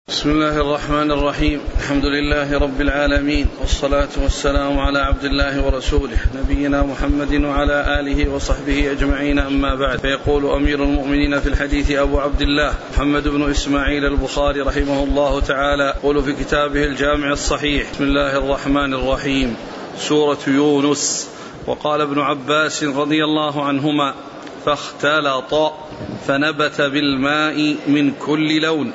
بسم الله الرحمن الرحيم. الحمد لله رب العالمين، والصلاة والسلام على عبد الله ورسوله نبينا محمد وعلى آله وصحبه أجمعين، أما بعد. فيقول أمير المؤمنين في الحديث أبو عبد الله محمد بن إسماعيل البخاري رحمه الله تعالى، يقول في كتابه الجامع الصحيح: بسم الله الرحمن الرحيم، سورة يونس. وقال ابن عباس رضي الله عنهما: فاختلط فنبت بالماء من كل لون.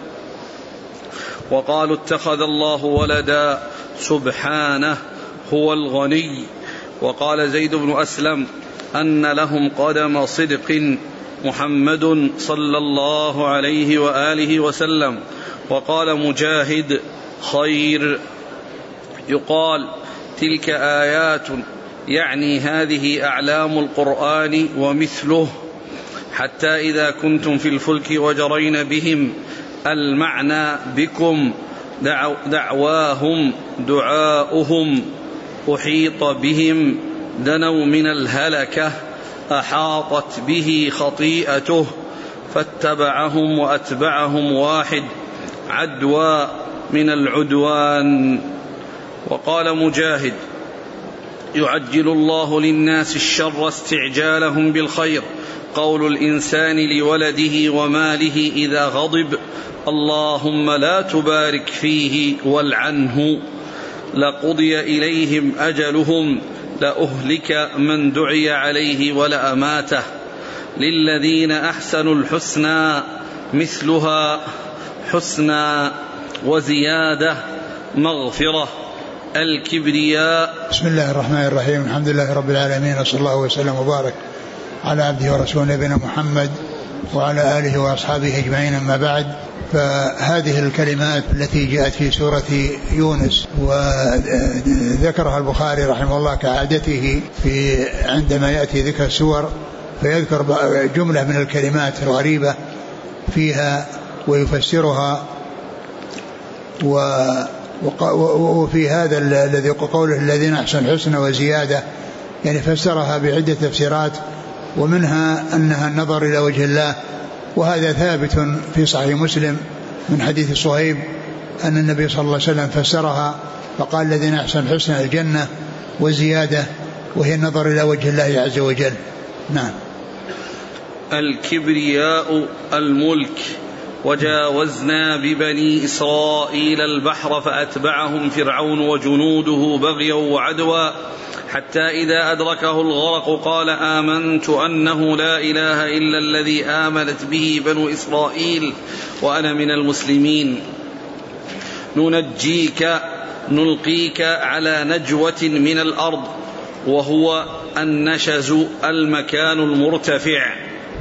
وقالوا: اتخذ الله ولدا سبحانه هو الغني. وقال زيد بن أسلم: أن لهم قدم صدق محمد صلى الله عليه وآله وسلم. وقال مجاهد: خير. يقال: تلك آيات، يعني هذه أعلام القرآن ومثله. حتى إذا كنتم في الفلك وجرين بهم، المعنى بكم دعواهم دعاؤهم، أحيط بهم دنوا من الهلكة، أحاطت به خطيئته، فاتبعهم وأتبعهم واحد، عدوى من العدوان. وقال مجاهد: يعجل الله للناس الشر استعجالهم بالخير، قول الإنسان لولده وماله إذا غضب: اللهم لا تبارك فيه والعنه. لقضي إليهم أجلهم، لأهلك من دعي عليه ولأماته. للذين أحسنوا الحسنى مثلها، حسنى وزيادة، مغفرة. الكبرياء. بسم الله الرحمن الرحيم. الحمد لله رب العالمين، وصلى الله وسلم وبارك على عبده ورسوله نبينا محمد وعلى آله وأصحابه أجمعين، أما بعد. فهذه الكلمات التي جاءت في سورة يونس وذكرها البخاري رحمه الله كعادته في عندما يأتي ذكر السور فيذكر جملة من الكلمات الغريبة فيها ويفسرها. وفي هذا الذي قوله الذين أحسنوا الحسنى وزيادة، يعني فسرها بعدة تفسيرات، ومنها أنها النظر إلى وجه الله، وهذا ثابت في صحيح مسلم من حديث صهيب أن النبي صلى الله عليه وسلم فسرها فقال: الذين أحسنوا الحسنى الجنة وزيادة، وهي النظر إلى وجه الله عز وجل. نعم. الكبرياء الملك. وجاوزنا ببني إسرائيل البحر فأتبعهم فرعون وجنوده بغيا وعدوا، حتى إذا أدركه الغرق قال: آمنت أنه لا إله إلا الذي آمنت به بنو إسرائيل وأنا من المسلمين. نلقيك على نجوة من الأرض، وهو النشز المكان المرتفع.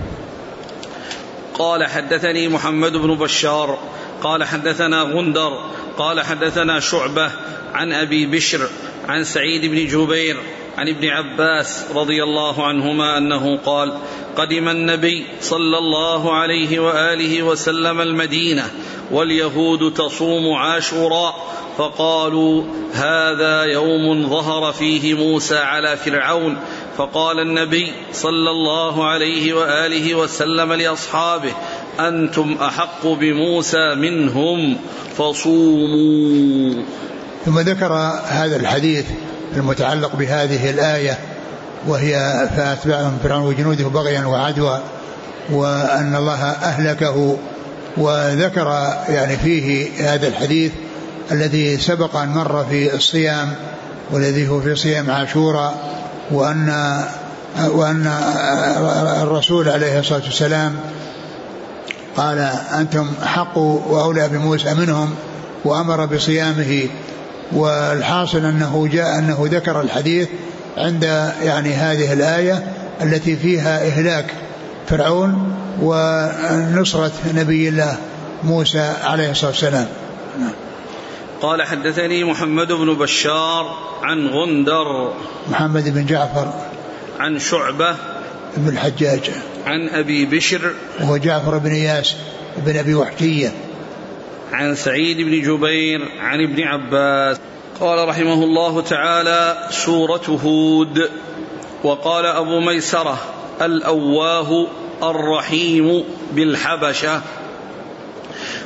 قال: حدثني محمد بن بشار قال حدثنا غندر قال حدثنا شعبة عن أبي بشر عن سعيد بن جبير عن ابن عباس رضي الله عنهما أنه قال: قدم النبي صلى الله عليه وآله وسلم المدينة، واليهود تصوم عاشوراء، فقالوا: هذا يوم ظهر فيه موسى على فرعون. فقال النبي صلى الله عليه وآله وسلم لأصحابه: أنتم أحق بموسى منهم، فصوموا. ثم ذكر هذا الحديث المتعلق بهذه الآية، وهي فأتبعهم فرعون وجنوده بغيا وعدوا، وأن الله أهلكه. وذكر يعني فيه هذا الحديث الذي سبق أن مر في الصيام، والذي هو في صيام عاشوراء، وأن الرسول عليه الصلاة والسلام قال: أنتم حق وأولى بموسى منهم، وأمر بصيامه. والحاصل أنه ذكر الحديث عند يعني هذه الآية التي فيها إهلاك فرعون ونصرة نبي الله موسى عليه الصلاة والسلام. قال: حدثني محمد بن بشار عن غندر محمد بن جعفر عن شعبة بن الحجاج عن أبي بشر وهو جعفر بن إياس بن أبي وحشية عن سعيد بن جبير عن ابن عباس. قال رحمه الله تعالى: سورة هود. وقال أبو ميسرة: الأواه الرحيم بالحبشة.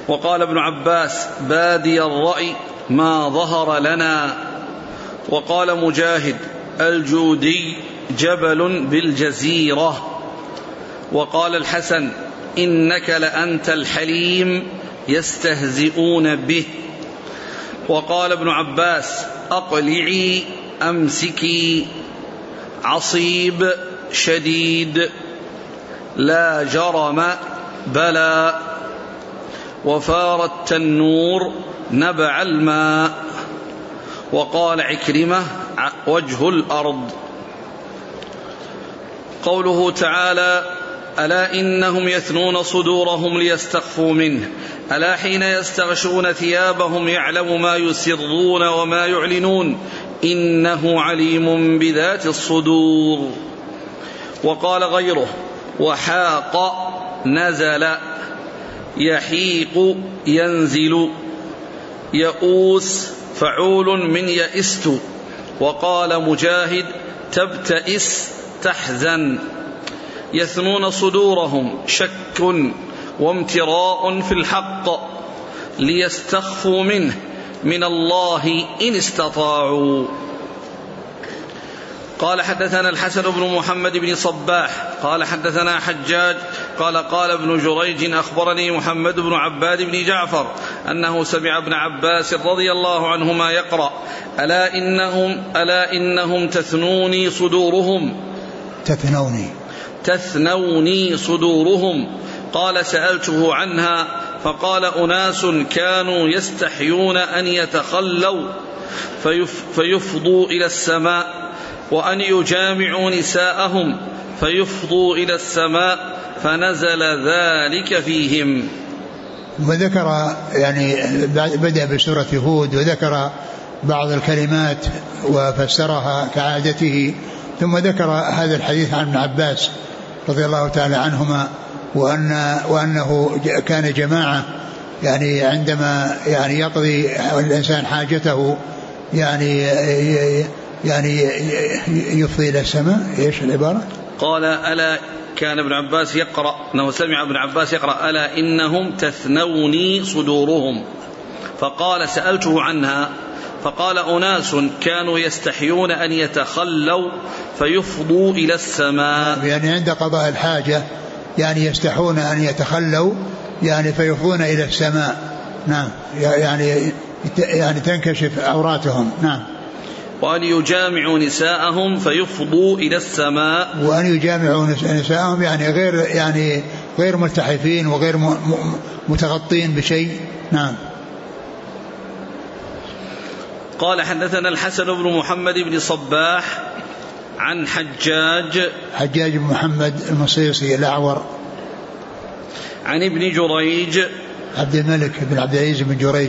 وقال ابن عباس: بادي الرأي ما ظهر لنا. وقال مجاهد: الجودي جبل بالجزيرة. وقال الحسن: إنك لأنت الحليم يستهزئون به. وقال ابن عباس: أقلعي أمسكي، عصيب شديد، لا جرم بلى، وفار التنور نبع الماء. وقال عكرمة: وجه الأرض. قوله تعالى: ألا إنهم يثنون صدورهم ليستخفوا منه، ألا حين يستغشون ثيابهم يعلم ما يسرون وما يعلنون، إنه عليم بذات الصدور. وقال غيره: وحاق نزل، يحيق ينزل، يئوس فعول من يئست. وقال مجاهد: تبتئس تحزن. يثنون صدورهم شك وامتراء في الحق ليستخفوا منه من الله إن استطاعوا. قال حدثنا الحسن بن محمد بن صباح قال حدثنا حجاج قال ابن جريج أخبرني محمد بن عباد بن جعفر أنه سمع ابن عباس رضي الله عنهما يقرأ: ألا إنهم تثنوني صدورهم. قال: سألته عنها فقال: أناس كانوا يستحيون أن يتخلوا فيفضوا إلى السماء، وأن يجامعوا نساءهم فيفضوا إلى السماء، فنزل ذلك فيهم. وذكر يعني بدأ بسورة هود وذكر بعض الكلمات وفسرها كعادته، ثم ذكر هذا الحديث عن ابن عباس رضي الله تعالى عنهما، وأنه كان جماعة يعني عندما يعني يقضي الإنسان حاجته يعني يفضي إلى السماء. إيش العبارة؟ قال: ألا كان ابن عباس يقرأ أنه سمع ابن عباس يقرأ: ألا إنهم تثنوني صدورهم. فقال: سألته عنها فقال: أناس كانوا يستحيون أن يتخلوا فيفضوا إلى السماء. يعني عند قضاء الحاجة يعني يستحون أن يتخلوا يعني فيفضون إلى السماء. نعم، يعني تنكشف عوراتهم. نعم. وأن يجامعوا نساءهم فيفضوا إلى السماء. وأن يجامعوا نساءهم يعني غير ملتحفين وغير متغطين بشيء. نعم. قال: حدثنا الحسن بن محمد بن صباح عن حجاج بن محمد المصيصي الأعور، عن ابن جريج عبد الملك بن عبد العزيز بن جريج،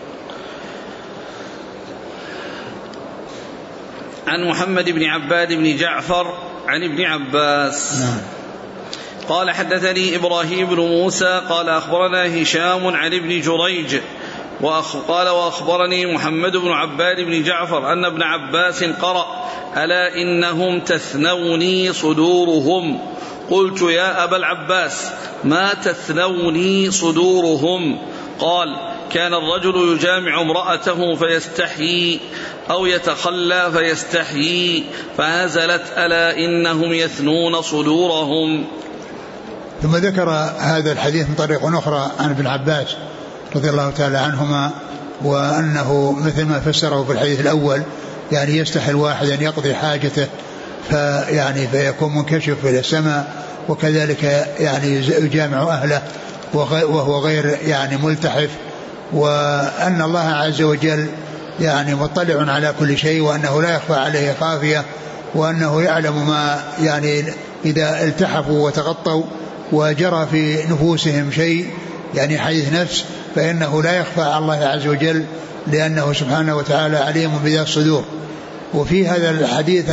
عن محمد بن عباد بن جعفر عن ابن عباس. نعم. قال: حدثني إبراهيم بن موسى قال: أخبرنا هشام عن ابن جريج قال: وأخبرني محمد بن عباد بن جعفر أن ابن عباس قرأ: ألا إنهم تثنوني صدورهم. قلت: يا أبا العباس ما تثنوني صدورهم؟ قال: كان الرجل يجامع امرأته فيستحيي أو يتخلى فيستحيي، فنزلت: ألا إنهم يثنون صدورهم. ثم ذكر هذا الحديث من طريق أخرى عن ابن عباس رضي الله تعالى عنهما، وأنه مثل ما فسره في الحديث الأول، يعني يستحي الواحد أن يقضي حاجته فيكون منكشف إلى السماء، وكذلك يعني يجامع أهله وهو غير يعني ملتحف، وأن الله عز وجل يعني مطلع على كل شيء، وأنه لا يخفى عليه خافية، وأنه يعلم ما يعني إذا التحفوا وتغطوا وجرى في نفوسهم شيء يعني حديث نفس، فإنه لا يخفى على الله عز وجل، لأنه سبحانه وتعالى عليم بذات الصدور. وفي هذا الحديث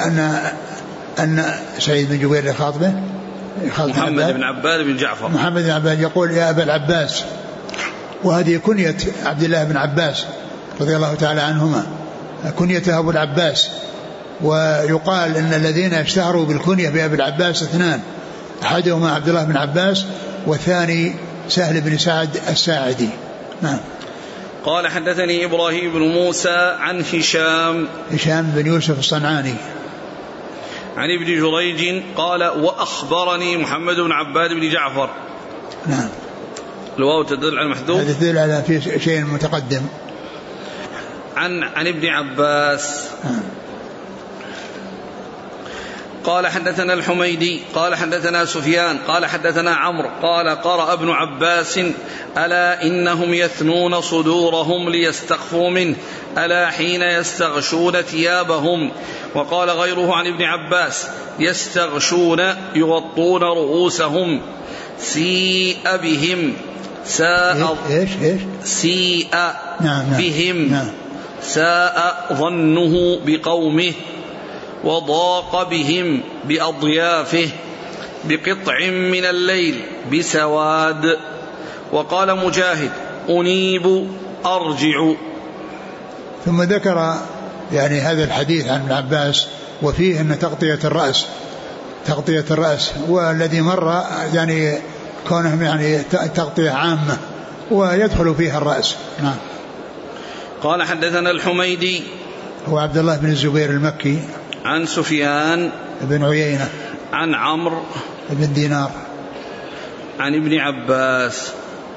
أن سعيد بن جبير خاطبه محمد بن عباد بن جعفر، محمد بن عباد يقول: يا أبا العباس، وهذه كنية عبد الله بن عباس رضي الله تعالى عنهما، كنيته أبو العباس. ويقال أن الذين اشتهروا بالكنية بأبي العباس اثنان، أحدهما عبد الله بن عباس، والثاني سهل بن سعد الساعدي. نعم. قال حدثني إبراهيم بن موسى عن هشام بن يوسف الصنعاني عن ابن جريج قال وأخبرني محمد بن عباد بن جعفر. نعم. الواو تدل على المحذوف، هذا تدل على في شيء متقدم. عن ابن عباس. قال حدثنا الحميدي قال حدثنا سفيان قال حدثنا عمرو قال قرأ ابن عباس ألا إنهم يثنون صدورهم ليستخفوا منه ألا حين يستغشون ثيابهم. وقال غيره عن ابن عباس يستغشون يغطون رؤوسهم سيء بهم سيء بهم ساء ظنه بقومه وضاق بهم بأضيافه بقطع من الليل بسواد. وقال مجاهد أنيب أرجع. ثم ذكر يعني هذا الحديث عن ابن عباس وفيه أن تغطية الرأس والذي مر يعني كونه يعني تغطية عامة ويدخل فيها الرأس. نعم. قال حدثنا الحميدي هو عبد الله بن الزبير المكي عن سفيان بن عيينة عن عمرو بن دينار عن ابن عباس.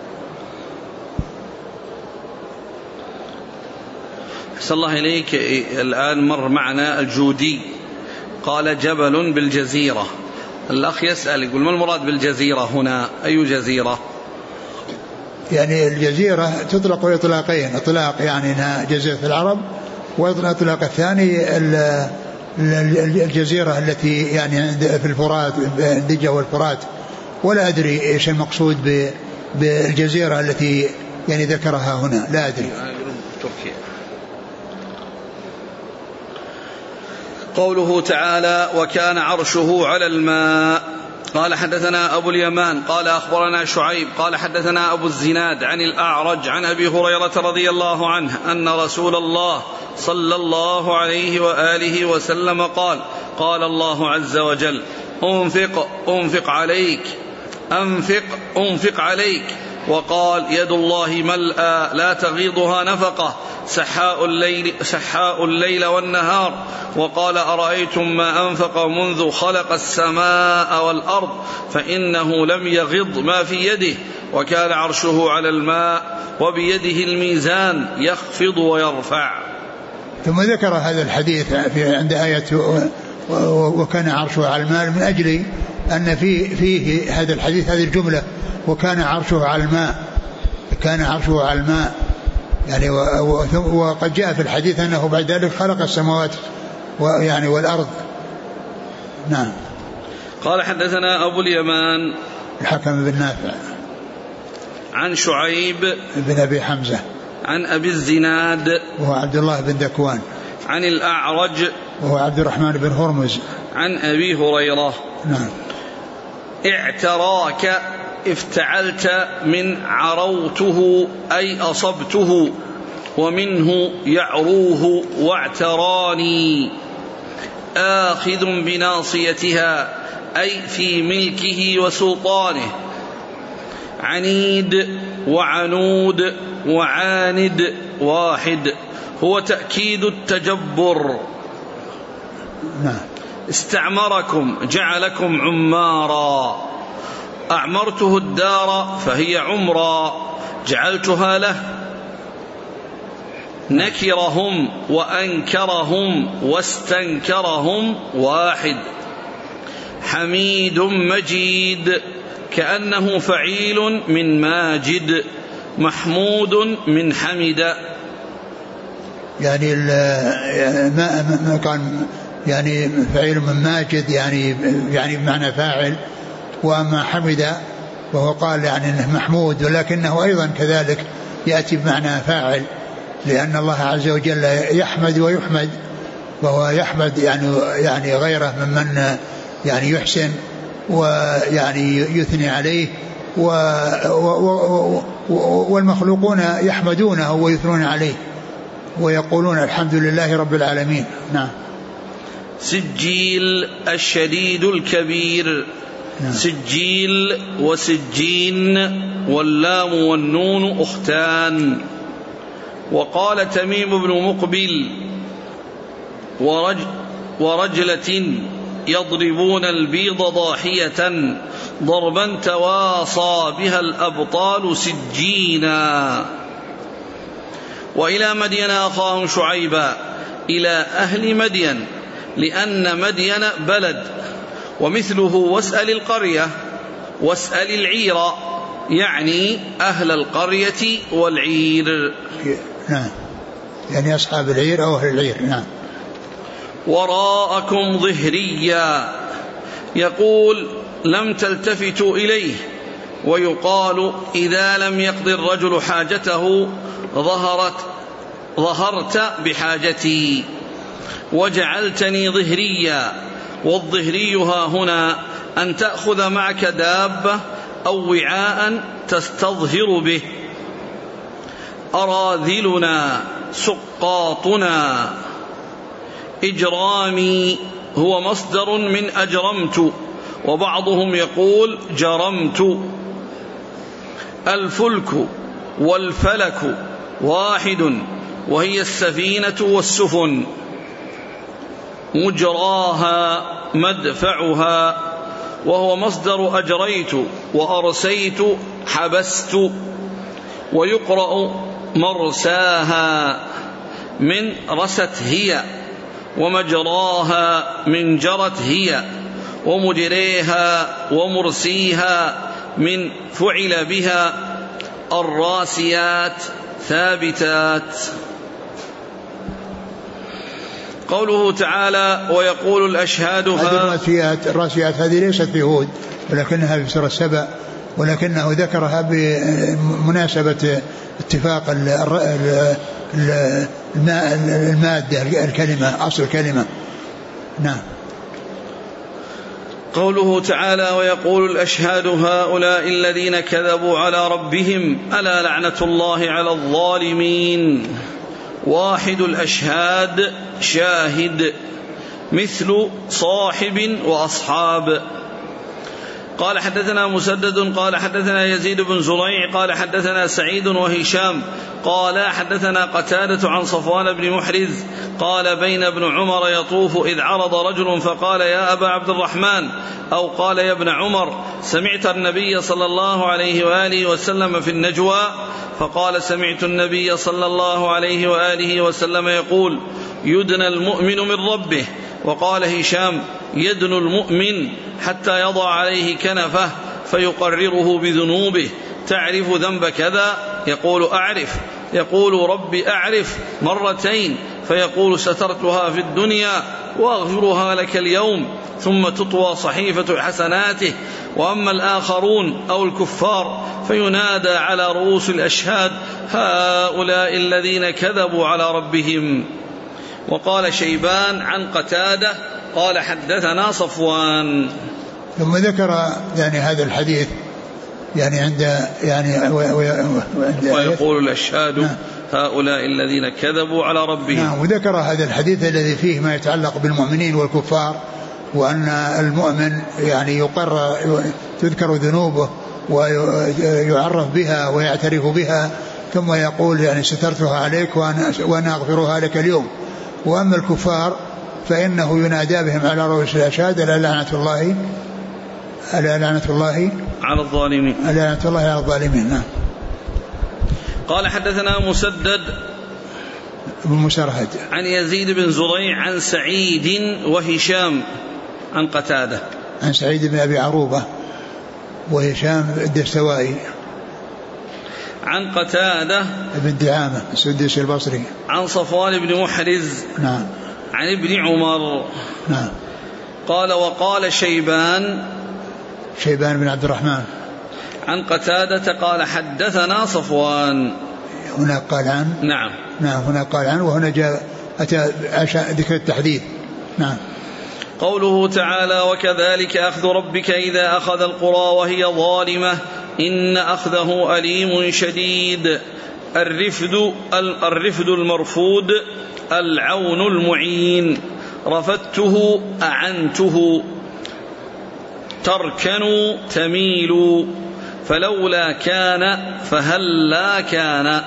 أحسن الله إليك. الآن مر معنا الجودي قال جبل بالجزيرة. الأخ يسأل يقول ما المراد بالجزيرة هنا؟ أي جزيرة؟ يعني الجزيرة تطلق إطلاقين، إطلاق يعني أنها جزيرة العرب، وإطلاق الثاني الجزيرة التي يعني في الفرات الدجلة والفرات. ولا أدري إيش المقصود بالجزيرة التي يعني ذكرها هنا، لا أدري. تركيا. قوله تعالى وكان عرشه على الماء. قال حدثنا أبو اليمان قال أخبرنا شعيب قال حدثنا أبو الزناد عن الأعرج عن أبي هريرة رضي الله عنه أن رسول الله صلى الله عليه وآله وسلم قال قال الله عز وجل أنفق عليك وقال يد الله ملأى لا تغيضها نفقة سحاء الليل والنهار. وقال أرأيتم ما أنفق منذ خلق السماء والأرض فإنه لم يغض ما في يده وكان عرشه على الماء وبيده الميزان يخفض ويرفع. ثم ذكر هذا الحديث عند آية وكان عرشه على الماء من أجل أن فيه هذا الحديث هذه الجملة وكان عرشه على الماء، كان عرشه على الماء يعني. وقد جاء في الحديث أنه بعد ذلك خلق السماوات يعني والأرض. نعم. قال حدثنا أبو اليمان الحكم بن نافع عن شعيب بن أبي حمزة عن أبي الزناد وهو عبد الله بن ذكوان عن الأعرج وهو عبد الرحمن بن هرمز عن أبي هريرة. نعم. اعتراك افتعلت من عروته أي أصبته، ومنه يعروه واعتراني آخذ بناصيتها أي في ملكه وسلطانه. عنيد وعنود وعاند واحد هو تأكيد التجبر. نعم. استعمركم جعلكم عمارا أعمرته الدار فهي عمرا جعلتها له. نكرهم وأنكرهم واستنكرهم واحد. حميد مجيد كأنه فعيل من ماجد محمود من حمد. يعني ما كان يعني فعيل من ماجد يعني بمعنى فاعل، وأما حمد وهو قال يعني انه محمود ولكنه ايضا كذلك يأتي بمعنى فاعل، لأن الله عز وجل يحمد ويحمد، وهو يحمد يعني غيره ممن يعني يحسن ويعني يثني عليه، والمخلوقون يحمدونه ويثنون عليه ويقولون الحمد لله رب العالمين. نعم. سجيل الشديد الكبير سجيل وسجين واللام والنون أختان. وقال تميم بن مقبل ورجلة يضربون البيض ضاحية ضربا تواصى بها الأبطال سجينا. وإلى مدين أخاهم شعيبا إلى أهل مدين لأن مدين بلد، ومثله واسأل القرية واسأل العير، يعني أهل القرية والعير. نعم، يعني أصحاب العير أو أهل العير. نعم. وراءكم ظهريا، يقول لم تلتفتوا إليه، ويقال إذا لم يقض الرجل حاجته ظهرت بحاجتي وجعلتني ظهريا. والظهري ها هنا أن تأخذ معك دابة أو وعاء تستظهر به. أراذلنا سقاطنا. إجرامي هو مصدر من أجرمت، وبعضهم يقول جرمت. الفلك والفلك واحد، وهي السفينة والسفن. مجراها مدفعها، وهو مصدر أجريت وأرسيت حبست. ويقرأ مرساها من رست هي، ومجراها من جرت هي، ومجريها ومرسيها من فعل بها. الراسيات ثابتات. قوله تعالى ويقول الأشهاد الراسيات هذه ليست في هود ولكنها في سورة سبأ، ولكنه ذكرها بمناسبة اتفاق المادة الكلمة أصل الكلمة. نعم. قوله تعالى ويقول الأشهاد هؤلاء الذين كذبوا على ربهم ألا لعنة الله على الظالمين. واحد الأشهاد شاهد، مثل صاحب وأصحاب. قال حدثنا مسدد قال حدثنا يزيد بن زريع قال حدثنا سعيد وهشام قال حدثنا قتادة عن صفوان بن محرز قال بين ابن عمر يطوف إذ عرض رجل فقال يا أبا عبد الرحمن، أو قال يا ابن عمر سمعت النبي صلى الله عليه وآله وسلم في النجوى؟ فقال سمعت النبي صلى الله عليه وآله وسلم يقول يدنى المؤمن من ربه. وقال هشام يدنو المؤمن حتى يضع عليه كنفه فيقرره بذنوبه. تعرف ذنب كذا؟ يقول أعرف. يقول رب أعرف مرتين، فيقول سترتها في الدنيا وأغفرها لك اليوم، ثم تطوى صحيفة حسناته. وأما الآخرون أو الكفار فينادى على رؤوس الأشهاد هؤلاء الذين كذبوا على ربهم. وقال شيبان عن قتادة قال حدثنا صفوان. ثم ذكر يعني هذا الحديث يعني عند يعني ويقول الأشهاد هؤلاء الذين كذبوا على ربهم. وذكر هذا الحديث الذي فيه ما يتعلق بالمؤمنين والكفار، وأن المؤمن يعني تذكر ذنوبه ويعرف بها ويعترف بها، ثم يقول يعني سترتها عليك وأنا أغفرها لك اليوم. وأما الكفار فإنه ينادى بهم على رؤوس الأشهاد ألا لعنة الله على الظالمين. لعنة الله على الظالمين. نعم. قال حدثنا مسدد بن مسرهد عن يزيد بن زريع عن سعيد وهشام عن قتادة عن سعيد بن أبي عروبة وهشام الدستوائي عن قتادة بن دعامة السديسي البصري عن صفوان بن محرز نعم عن ابن عمر نعم. قال وقال شيبان بن عبد الرحمن عن قتادة قال حدثنا صفوان. هنا قال عن نعم هنا قال عن، وهنا جاء أتى ذكر التحديث. نعم. قوله تعالى وكذلك أخذ ربك إذا أخذ القرى وهي ظالمة إن أخذه أليم شديد. الرفد المرفود العون المعين. رفدته أعنته. تركنوا تميلوا، فلولا كان فهلا كان،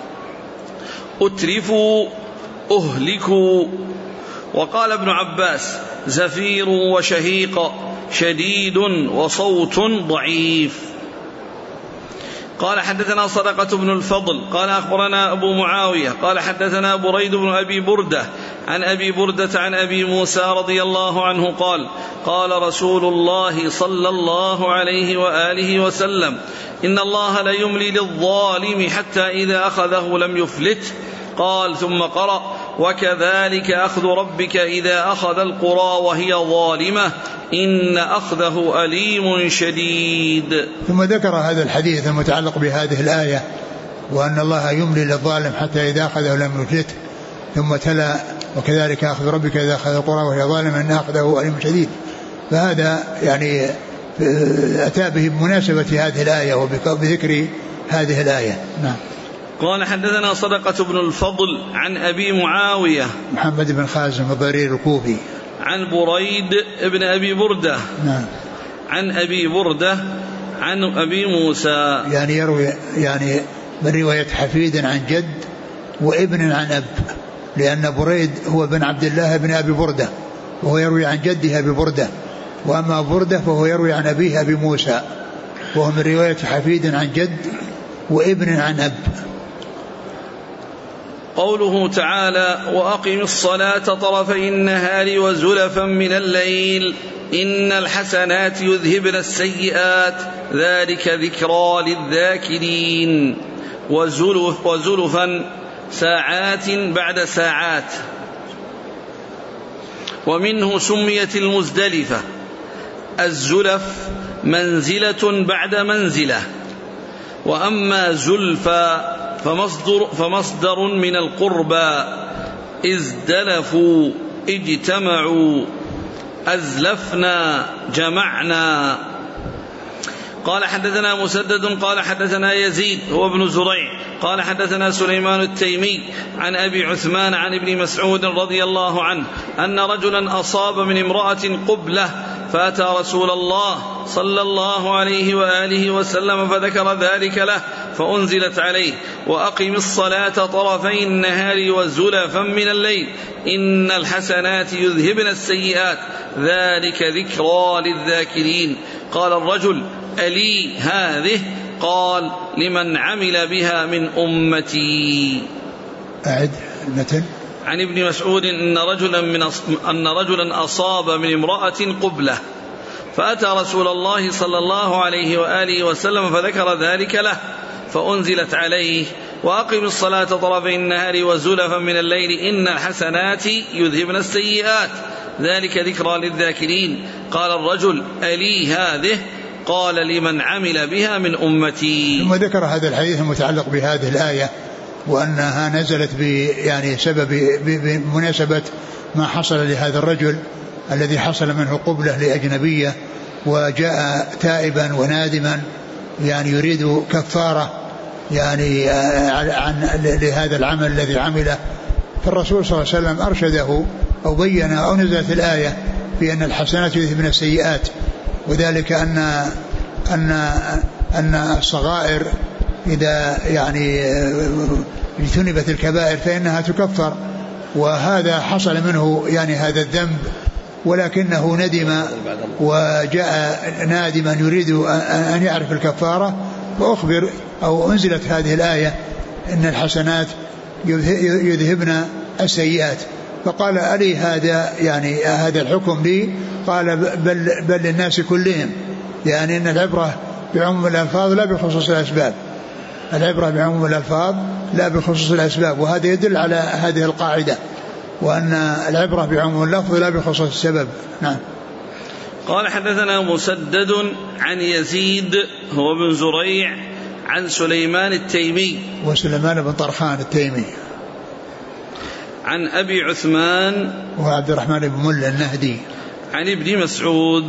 أترفوا أهلكوا. وقال ابن عباس: زفير وشهيق، شديد وصوت ضعيف. قال حدثنا صدقة بن الفضل قال أخبرنا أبو معاوية قال حدثنا بريد بن أبي بردة عن أبي بردة عن أبي موسى رضي الله عنه قال: قال رسول الله صلى الله عليه وآله وسلم: إن الله لا يملي للظالم حتى إذا أخذه لم يفلت. قال ثم قرأ: وكذلك أخذ ربك إذا أخذ القرى وهي ظالمة إن أخذه أليم شديد. ثم ذكر هذا الحديث المتعلق بهذه الآية، وأن الله يملي للظالم حتى إذا أخذه لم يفلت، ثم تلا: وكذلك أخذ ربك إذا أخذ القرى وهي ظالمة إن أخذه أليم شديد. فهذا يعني أتى به بمناسبة هذه الآية وبذكر هذه الآية. نعم. قال حدثنا صدقة بن الفضل عن أبي معاوية محمد بن خازم الضرير الكوفي عن بريد بن أبي بردة. نعم. عن أبي بردة عن أبي موسى، يعني يروي يعني من رواية حفيد عن جد وابن عن أب، لأن بريد هو بن عبد الله بن أبي بردة وهو يروي عن جده أبي بردة، وأما بردة فهو يروي عن أبيه أبي موسى، وهو من رواية حفيد عن جد وابن عن أب. قوله تعالى: وأقم الصلاة طرفي النهار وزلفا من الليل إن الحسنات يذهبن السيئات ذلك ذكرى للذاكرين. وزلفا ساعات بعد ساعات. ومنه سميت المزدلفة. الزلف منزلة بعد منزلة. وأما زلفا فمصدر من القربى، ازدلفوا اجتمعوا، أزلفنا جمعنا. قال حدثنا مسدد قال حدثنا يزيد هو ابن زريع قال حدثنا سليمان التيمي عن أبي عثمان عن ابن مسعود رضي الله عنه أن رجلا أصاب من امرأة قبلة فأتى رسول الله صلى الله عليه وآله وسلم فذكر ذلك له، فأنزلت عليه: وأقم الصلاة طرفي النهار وزلفا من الليل إن الحسنات يذهبن السيئات ذلك ذكرى للذاكرين. قال الرجل: ألي هذه؟ قال: لمن عمل بها من أمتي. أعد المتن. عن ابن مسعود أن رجلا أصاب من امرأة قبلة فأتى رسول الله صلى الله عليه وآله وسلم فذكر ذلك له، فأنزلت عليه: وأقم الصلاة طرفي النهار وزلفا من الليل إن الحسنات يذهبن السيئات ذلك ذكرى للذاكرين. قال الرجل: ألي هذه؟ قال: لمن عمل بها من أمتي. ثم ذكر هذا الحديث المتعلق بهذه الآية، وأنها نزلت بمناسبة ما حصل لهذا الرجل الذي حصل منه قبلة لأجنبية، وجاء تائبا ونادما يعني يريد كفارة يعني لهذا العمل الذي عمله. فالرسول صلى الله عليه وسلم أرشده أو بين أو نزلت الآية في أن الحسنات يذهبن السيئات، وذلك أن الصغائر إذا يعني اجتنبت الكبائر فإنها تكفر، وهذا حصل منه يعني هذا الذنب، ولكنه ندم وجاء نادما يريد أن يعرف الكفارة، فأخبر أو أنزلت هذه الآية إن الحسنات يذهبن السيئات. فقال: ألي هذا؟ يعني هذا الحكم لي؟ قال: بل للناس كلهم، يعني إن العبرة بعموم الألفاظ لا بخصوص الأسباب، العبرة بعموم الألفاظ لا بخصوص الأسباب، وهذا يدل على هذه القاعدة، وأن العبرة بعموم اللفظ لا بخصوص السبب. نعم. قال حدثنا مسدد عن يزيد هو بن زريع عن سليمان التيمي وسليمان بن طرخان التيمي عن أبي عثمان وعبد الرحمن بن مل النهدي عن ابن مسعود.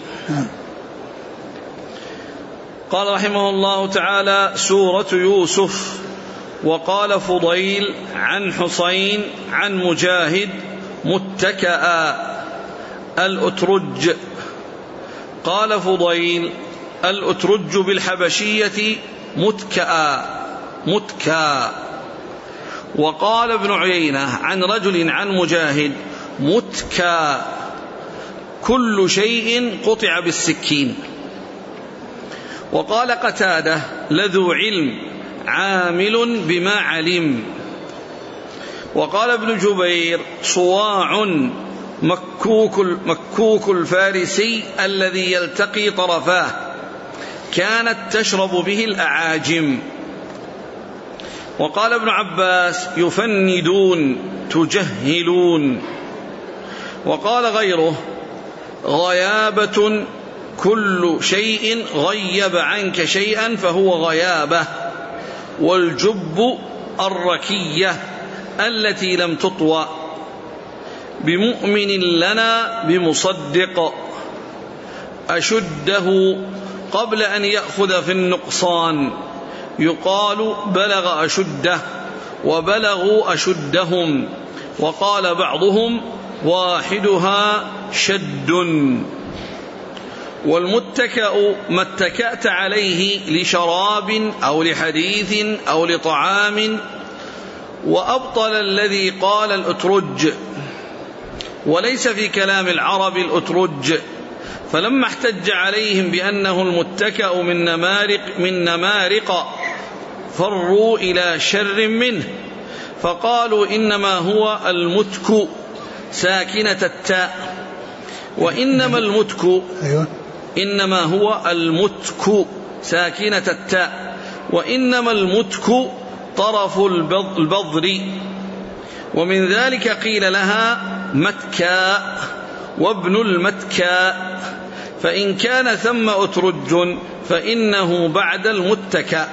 قال رحمه الله تعالى: سورة يوسف. وقال فضيل عن حسين عن مجاهد: متكأ الأترج قال فضيل: الأترج بالحبشية متكا. وقال ابن عيينة عن رجل عن مجاهد: متكا كل شيء قطع بالسكين. وقال قتادة: لذو علم عامل بما علم. وقال ابن جبير: صواع مكوك الفارسي الذي يلتقي طرفاه، كانت تشرب به الأعاجم. وقال ابن عباس: يفندون تجهلون. وقال غيره: غيابة كل شيء غيب عنك شيئا فهو غيابة. والجب الركية التي لم تطوى. بمؤمن لنا بمصدق، أشده قبل أن يأخذ في النقصان، يقال بلغ أشده وبلغوا أشدهم. وقال بعضهم: واحدها شد. والمتكأ ما اتكأت عليه لشراب أو لحديث أو لطعام. وأبطل الذي قال الأترج، وليس في كلام العرب الأترج. فلما احتج عليهم بأنه المتكأ من نمارق فروا إلى شر منه، فقالوا: إنما هو المتك ساكنة التاء. وإنما المتك إنما هو المتك ساكنة التاء، وإنما المتك طرف البضر. ومن ذلك قيل لها متكاء وابن المتكاء. فإن كان ثم أترج فإنه بعد المتكأ.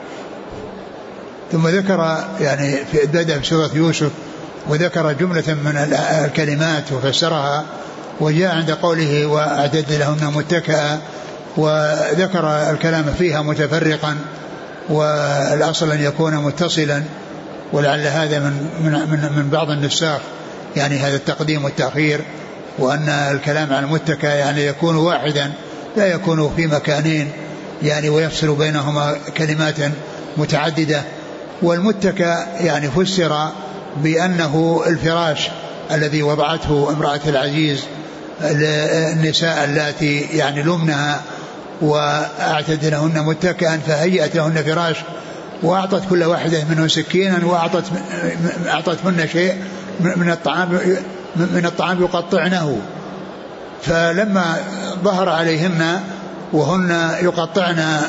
ثم ذكر يعني في بدء بسورة يوسف، وذكر جملة من الكلمات وفسرها، وجاء عند قوله: وأعدد لهن متكأ، وذكر الكلام فيها متفرقا، والأصل أن يكون متصلا، ولعل هذا من بعض النساخ يعني هذا التقديم والتأخير، وأن الكلام عن المتكأ يعني يكون واحدا لا يكون في مكانين يعني ويفصل بينهما كلمات متعددة. والمتكأ يعني فسر بأنه الفراش الذي وضعته امرأة العزيز النساء اللاتي يعني لمنها، وأعتد لهن متكئا، فهيأت لهن فراش، وأعطت كل واحدة منه سكينا، وأعطتهن شيء من الطعام يقطعنه. فلما ظهر عليهن وهن يقطعن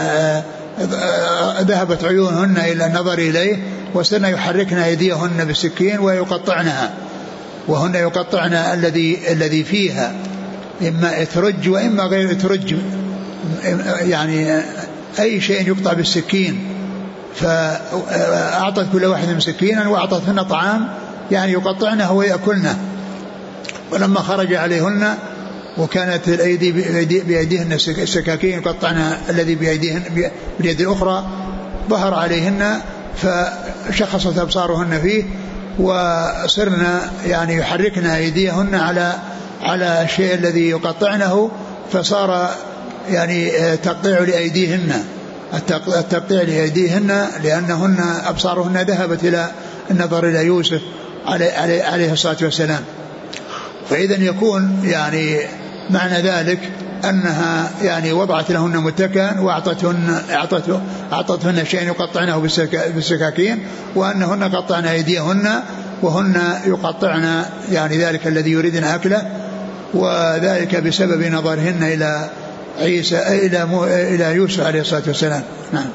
ذهبت عيونهن إلى النظر إليه، وصرن يحركن أيديهن بالسكين ويقطعنها، وهن يقطعن الذي فيها، إما اترج وإما غير اترج، يعني أي شيء يقطع بالسكين. فأعطت كل واحد مسكينا، وأعطتهن طعام يعني يقطعنه ويأكلنه. ولما خرج عليهن وكانت الأيدي بأيديهن السكاكين يقطعن الذي بأيديهن باليد الأخرى، ظهر عليهن فشخصت أبصارهن فيه، وصرنا يعني يحركن أيديهن على الشيء الذي يقطعنه، فصار يعني تقطيع لأيديهن، التقطيع لأيديهن، لأنهن أبصارهن ذهبت إلى النظر إلى يوسف عليه الصلاة والسلام. فإذا يكون يعني معنى ذلك أنها يعني وضعت لهن متكئا، وأعطتهن شيئا يقطعنه بالسكاكين، وأنهن قطعن أيديهن وهن يقطعن يعني ذلك الذي يريدن أكله، وذلك بسبب نظرهن إلى عيسى إلى يوسف عليه الصلاة والسلام. نعم.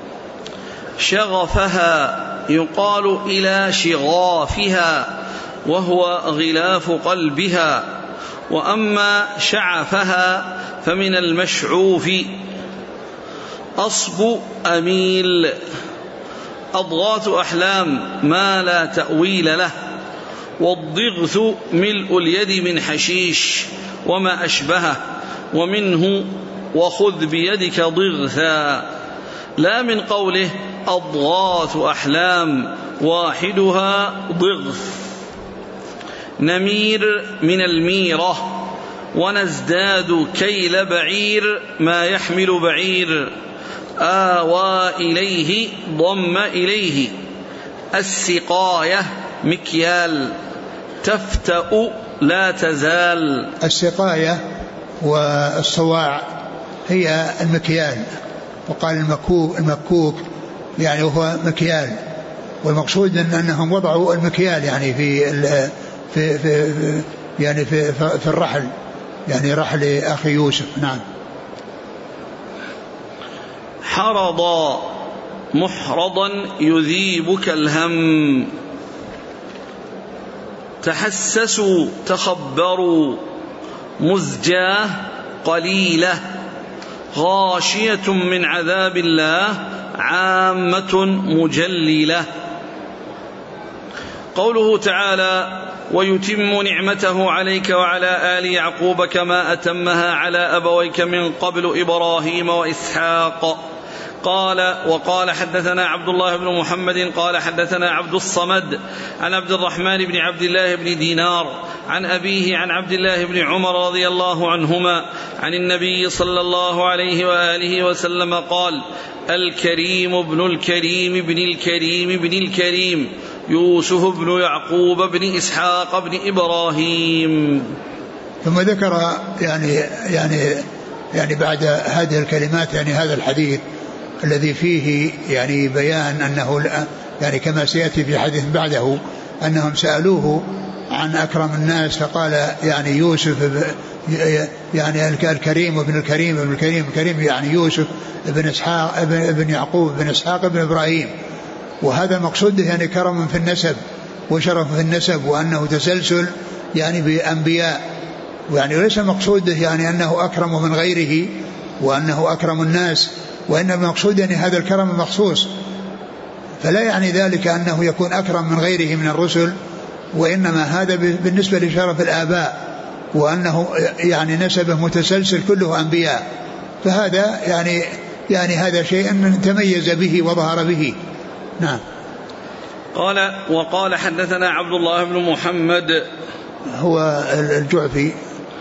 شغفها يقال إلى شغافها، وهو غلاف قلبها. وأما شعفها فمن المشعوف. أصب أميل، أضغاث أحلام ما لا تأويل له. والضغث ملء اليد من حشيش وما أشبهه، ومنه وخذ بيدك ضغثا، لا من قوله أضغاث أحلام واحدها ضغث. نمير من الميرة، ونزداد كيل بعير ما يحمل بعير. آوى إليه ضم إليه. السقاية مكيال. تفتأ لا تزال. السقاية والصواع هي المكيال، وقال المكوك يعني هو مكيال، والمقصود أنهم وضعوا المكيال يعني في الرحل، يعني رحل أخي يوسف. نعم. حرضا محرضا يذيبك الهم. تحسسوا تخبروا. مزجاه قليلة. غاشية من عذاب الله عامة مجللة. قوله تعالى ويتم نعمته عليك وعلى آل يعقوب كما أتمها على أبويك من قبل إبراهيم وإسحاق. وقال حدثنا عبد الله بن محمد قال حدثنا عبد الصمد عن عبد الرحمن بن عبد الله بن دينار عن أبيه عن عبد الله بن عمر رضي الله عنهما عن النبي صلى الله عليه وآله وسلم قال الكريم ابن الكريم ابن الكريم ابن الكريم يوسف بن يعقوب بن إسحاق بن إبراهيم. ثم ذكر يعني بعد هذه الكلمات يعني هذا الحديث الذي فيه يعني بيان أنه يعني كما سيأتي في حديث بعده أنهم سألوه عن أكرم الناس فقال يعني يوسف يعني الكريم وابن الكريم ابن الكريم الكريم يعني يوسف ابن إسحاق ابن يعقوب ابن إسحاق ابن إبراهيم. وهذا مقصود يعني كرم في النسب وشرف في النسب وأنه تسلسل يعني بأنبياء، يعني ليس مقصوده يعني أنه أكرم من غيره وأنه أكرم الناس، وإنما مقصود يعني هذا الكرم المخصوص، فلا يعني ذلك أنه يكون أكرم من غيره من الرسل، وإنما هذا بالنسبة لشرف الآباء وأنه يعني نسبه متسلسل كله أنبياء، فهذا يعني هذا شيء تميز به وظهر به. نعم. وقال حدثنا عبد الله بن محمد هو الجعفي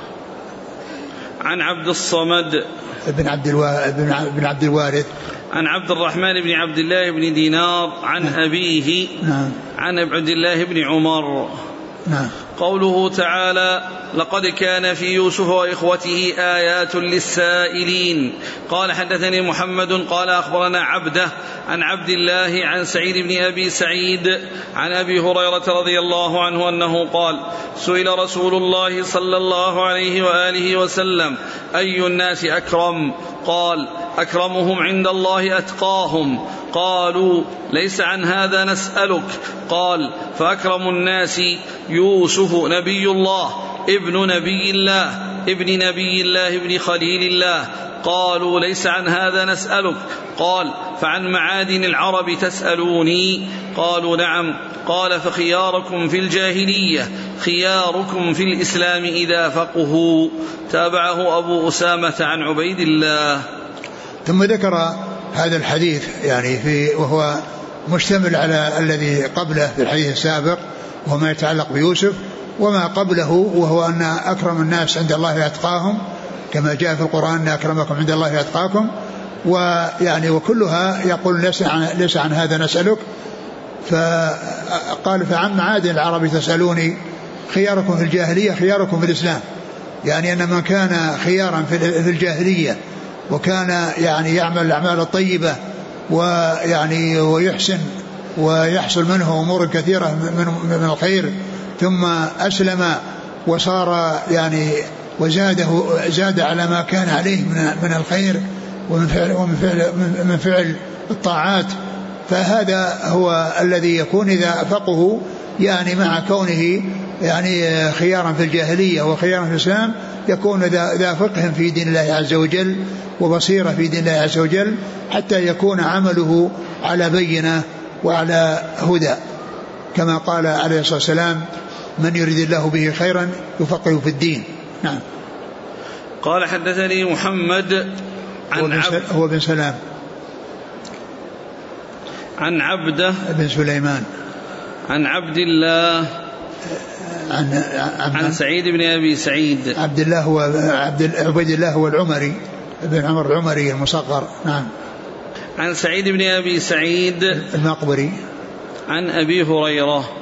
عن عبد الصمد بن عبد الوارث عن عبد الرحمن بن عبد الله بن دينار عن أبيه عن عبد الله بن عمر. قوله تعالى لقد كان في يوسف وإخوته آيات للسائلين. قال حدثني محمد قال أخبرنا عبده عن عبد الله عن سعيد بن أبي سعيد عن أبي هريرة رضي الله عنه أنه قال سئل رسول الله صلى الله عليه وآله وسلم أي الناس أكرم؟ قال أكرمهم عند الله أتقاهم. قالوا ليس عن هذا نسألك. قال فأكرم الناس يوسف نبي الله ابن نبي الله ابن نبي الله ابن خليل الله. قالوا ليس عن هذا نسألك. قال فعن معادن العرب تسألوني؟ قالوا نعم. قال فخياركم في الجاهلية خياركم في الإسلام إذا فقهوا. تابعه أبو أسامة عن عبيد الله. ثم ذكر هذا الحديث يعني وهو مشتمل على الذي قبله في الحديث السابق وما يتعلق بيوسف، وما قبله وهو أن أكرم الناس عند الله أتقاهم كما جاء في القرآن أن أكرمكم عند الله أتقاكم، ويعني وكلها يقول ليس عن هذا نسألك. فقال فعن معادن العرب تسألوني؟ خياركم في الجاهلية خياركم في الإسلام، يعني أن من كان خيارا في الجاهلية وكان يعني يعمل الأعمال الطيبة ويعني ويحسن ويحصل منه أمور كثيرة من الخير ثم أسلم وصار يعني زاد على ما كان عليه من الخير ومن فعل الطاعات، فهذا هو الذي يكون إذا فقه يعني مع كونه يعني خيارا في الجاهلية وخيارا في الإسلام يكون ذا فقه في دين الله عز وجل وبصيرة في دين الله عز وجل حتى يكون عمله على بينة وعلى هدى، كما قال عليه الصلاة والسلام من يريد الله به خيرا يفقه في الدين. نعم. قال حدثني محمد هو بن سلام عن عبده بن سليمان عن عبد الله عن سعيد بن أبي سعيد. عبيد الله هو العمري ابن عمر العمري المصغر. نعم. عن سعيد بن أبي سعيد المقبري عن أبي هريرة.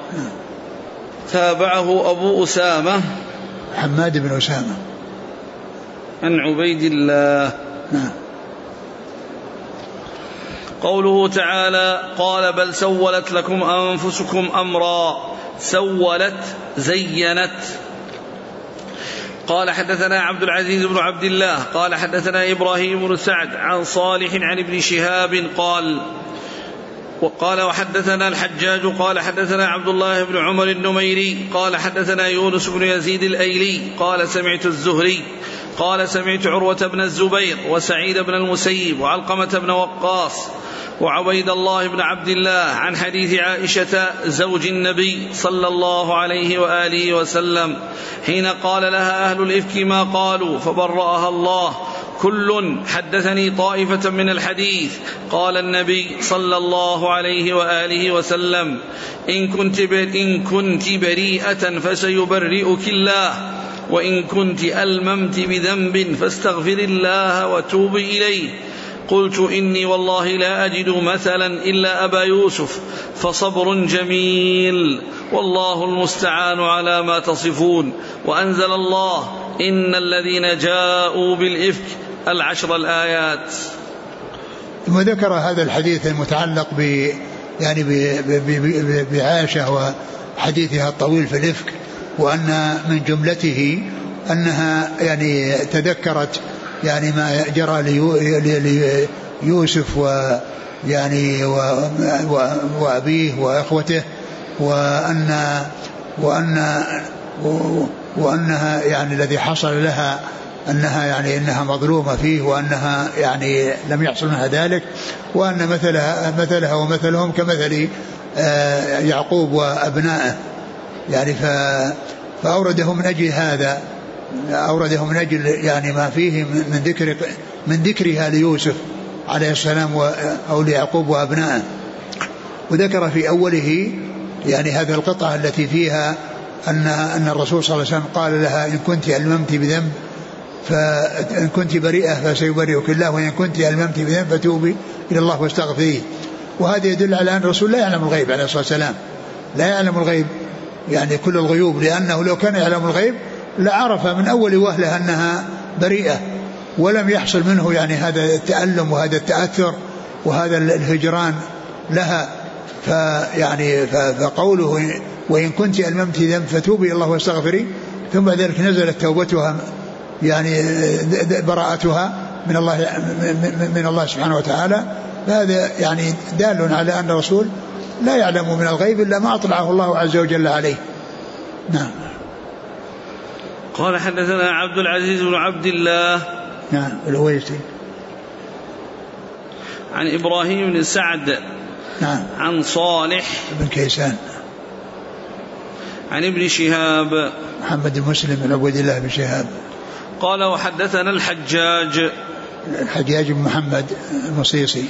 تابعه أبو أسامة حماد بن أسامة عن عبيد الله. نعم. قوله تعالى قال بل سولت لكم أنفسكم أمرا. سولت زينت. قال حدثنا عبد العزيز بن عبد الله قال حدثنا إبراهيم بن سعد عن صالح عن ابن شهاب قال وحدثنا الحجاج قال حدثنا عبد الله بن عمر النميري قال حدثنا يونس بن يزيد الأيلي قال سمعت الزهري قال سمعت عروة بن الزبير وسعيد بن المسيب وعلقمة بن وقاص وعبيد الله بن عبد الله عن حديث عائشة زوج النبي صلى الله عليه وآله وسلم حين قال لها أهل الإفك ما قالوا فبرأها الله كل حدثني طائفة من الحديث. قال النبي صلى الله عليه وآله وسلم إن كنت بريئة فسيبرئك الله وإن كنت ألممت بذنب فاستغفر الله وتوب إليه. قلت إني والله لا أجد مثلا إلا أبا يوسف فصبر جميل والله المستعان على ما تصفون. وأنزل الله إن الذين جاءوا بالإفك 10 الآيات. ثم ذكر هذا الحديث المتعلق بعائشة وحديثها الطويل في الإفك وأن من جملته أنها يعني تذكرت يعني ما جرى ليوسف ويعني وأبيه وأخوته وأنها يعني الذي حصل لها أنها يعني إنها مظلومة فيه وأنها يعني لم يحصل منها ذلك وأن مثلها ومثلهم كمثل يعقوب وأبنائه يعني فأورده من أجل هذا أورده من أجل يعني ما فيه من ذكرها ليوسف عليه السلام أو ليعقوب وأبنائه. وذكر في أوله يعني هذه القطعة التي فيها أن الرسول صلى الله عليه وسلم قال لها إن كنت ألممت بذنب فإن كنت بريئة فسيبرئك الله وإن كنت ألممت بذنب فتوبي إلى الله واستغفريه. وهذا يدل على أن الرسول لا يعلم الغيب عليه الصلاة والسلام، لا يعلم الغيب يعني كل الغيوب، لأنه لو كان يعلم الغيب لعرف من أول وهلة أنها بريئة ولم يحصل منه يعني هذا التألم وهذا التأثر وهذا الهجران لها. فيعني فقوله وإن كنت ألممت ذنب فتوبي إلى الله واستغفري ثم بعد ذلك نزلت توبتها يعني براءتها من الله سبحانه وتعالى. هذا يعني دال على أن الرسول لا يعلم من الغيب إلا ما أطلعه الله عز وجل عليه. نعم. قال حدثنا عبد العزيز بن عبد الله نعم الويسي عن إبراهيم بن سعد نعم عن صالح بن كيسان عن ابن شهاب محمد بن مسلم بن عبيد الله بن شهاب قال وحدثنا الحجاج بن محمد المصيصي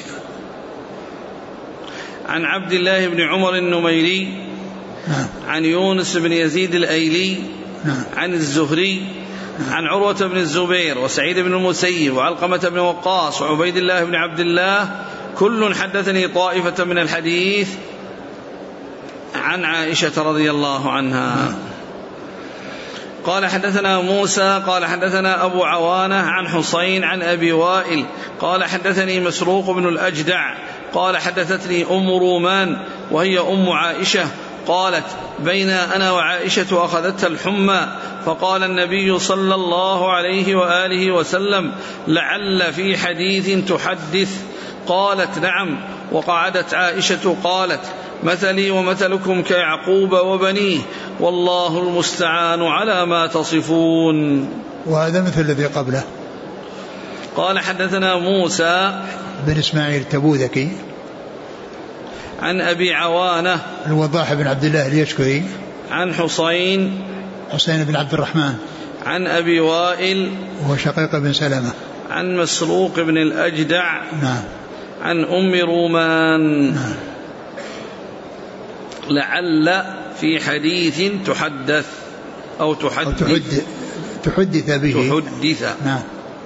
عن عبد الله بن عمر النميري نعم عن يونس بن يزيد الأيلي نعم عن الزهري عن عروة بن الزبير وسعيد بن المسيب وعلقمة بن وقاص وعبيد الله بن عبد الله كل حدثني طائفة من الحديث عن عائشة رضي الله عنها. قال حدثنا موسى قال حدثنا أبو عوانة عن حسين عن أبي وائل قال حدثني مسروق بن الأجدع قال حدثتني أم رومان وهي أم عائشة قالت بين أنا وعائشة أخذتها الحمى فقال النبي صلى الله عليه وآله وسلم لعل في حديث تحدث. قالت نعم. وقعدت عائشة قالت مثلي ومثلكم كيعقوب وبنيه والله المستعان على ما تصفون. وهذا مثل الذي قبله. قال حدثنا موسى بن إسماعيل التبوذكي عن أبي عوانة الوضاح بن عبد الله اليشكري عن حسين بن عبد الرحمن عن أبي وائل وهو شقيق بن سلمة عن مسروق بن الأجدع نعم عن أم رومان نعم. لعل في حديث تحدث أو تحدث به. نعم.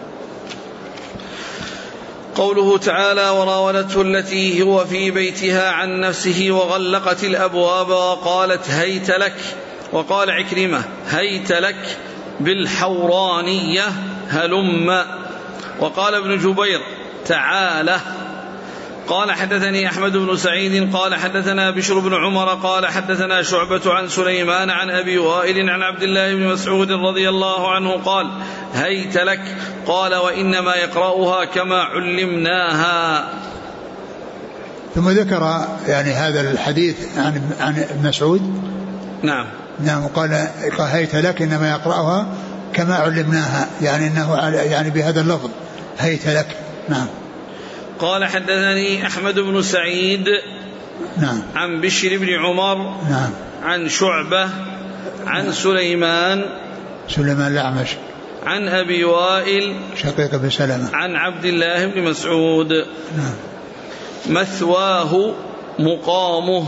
قوله تعالى: وراودته التي هو في بيتها عن نفسه وغلقت الأبواب وقالت هيت لك. وقال عكرمة: هيت لك بالحورانية هلم. وقال ابن جبير: تعالى. قال حدثني أحمد بن سعيد قال حدثنا بشر بن عمر قال حدثنا شعبة عن سليمان عن أبي وائل عن عبد الله بن مسعود رضي الله عنه قال: هيت لك. قال: وإنما يقرأها كما علمناها. ثم ذكر يعني هذا الحديث عن مسعود. نعم. قال: هيت لك إنما يقرأها كما علمناها، يعني أنه يعني بهذا اللفظ هيت لك. نعم. قال حدثني أحمد بن سعيد نعم عن بشر بن عمر نعم عن شعبة عن سليمان الأعمش عن أبي وائل شقيق بن سلمة عن عبد الله بن مسعود. نعم. مثواه مقامه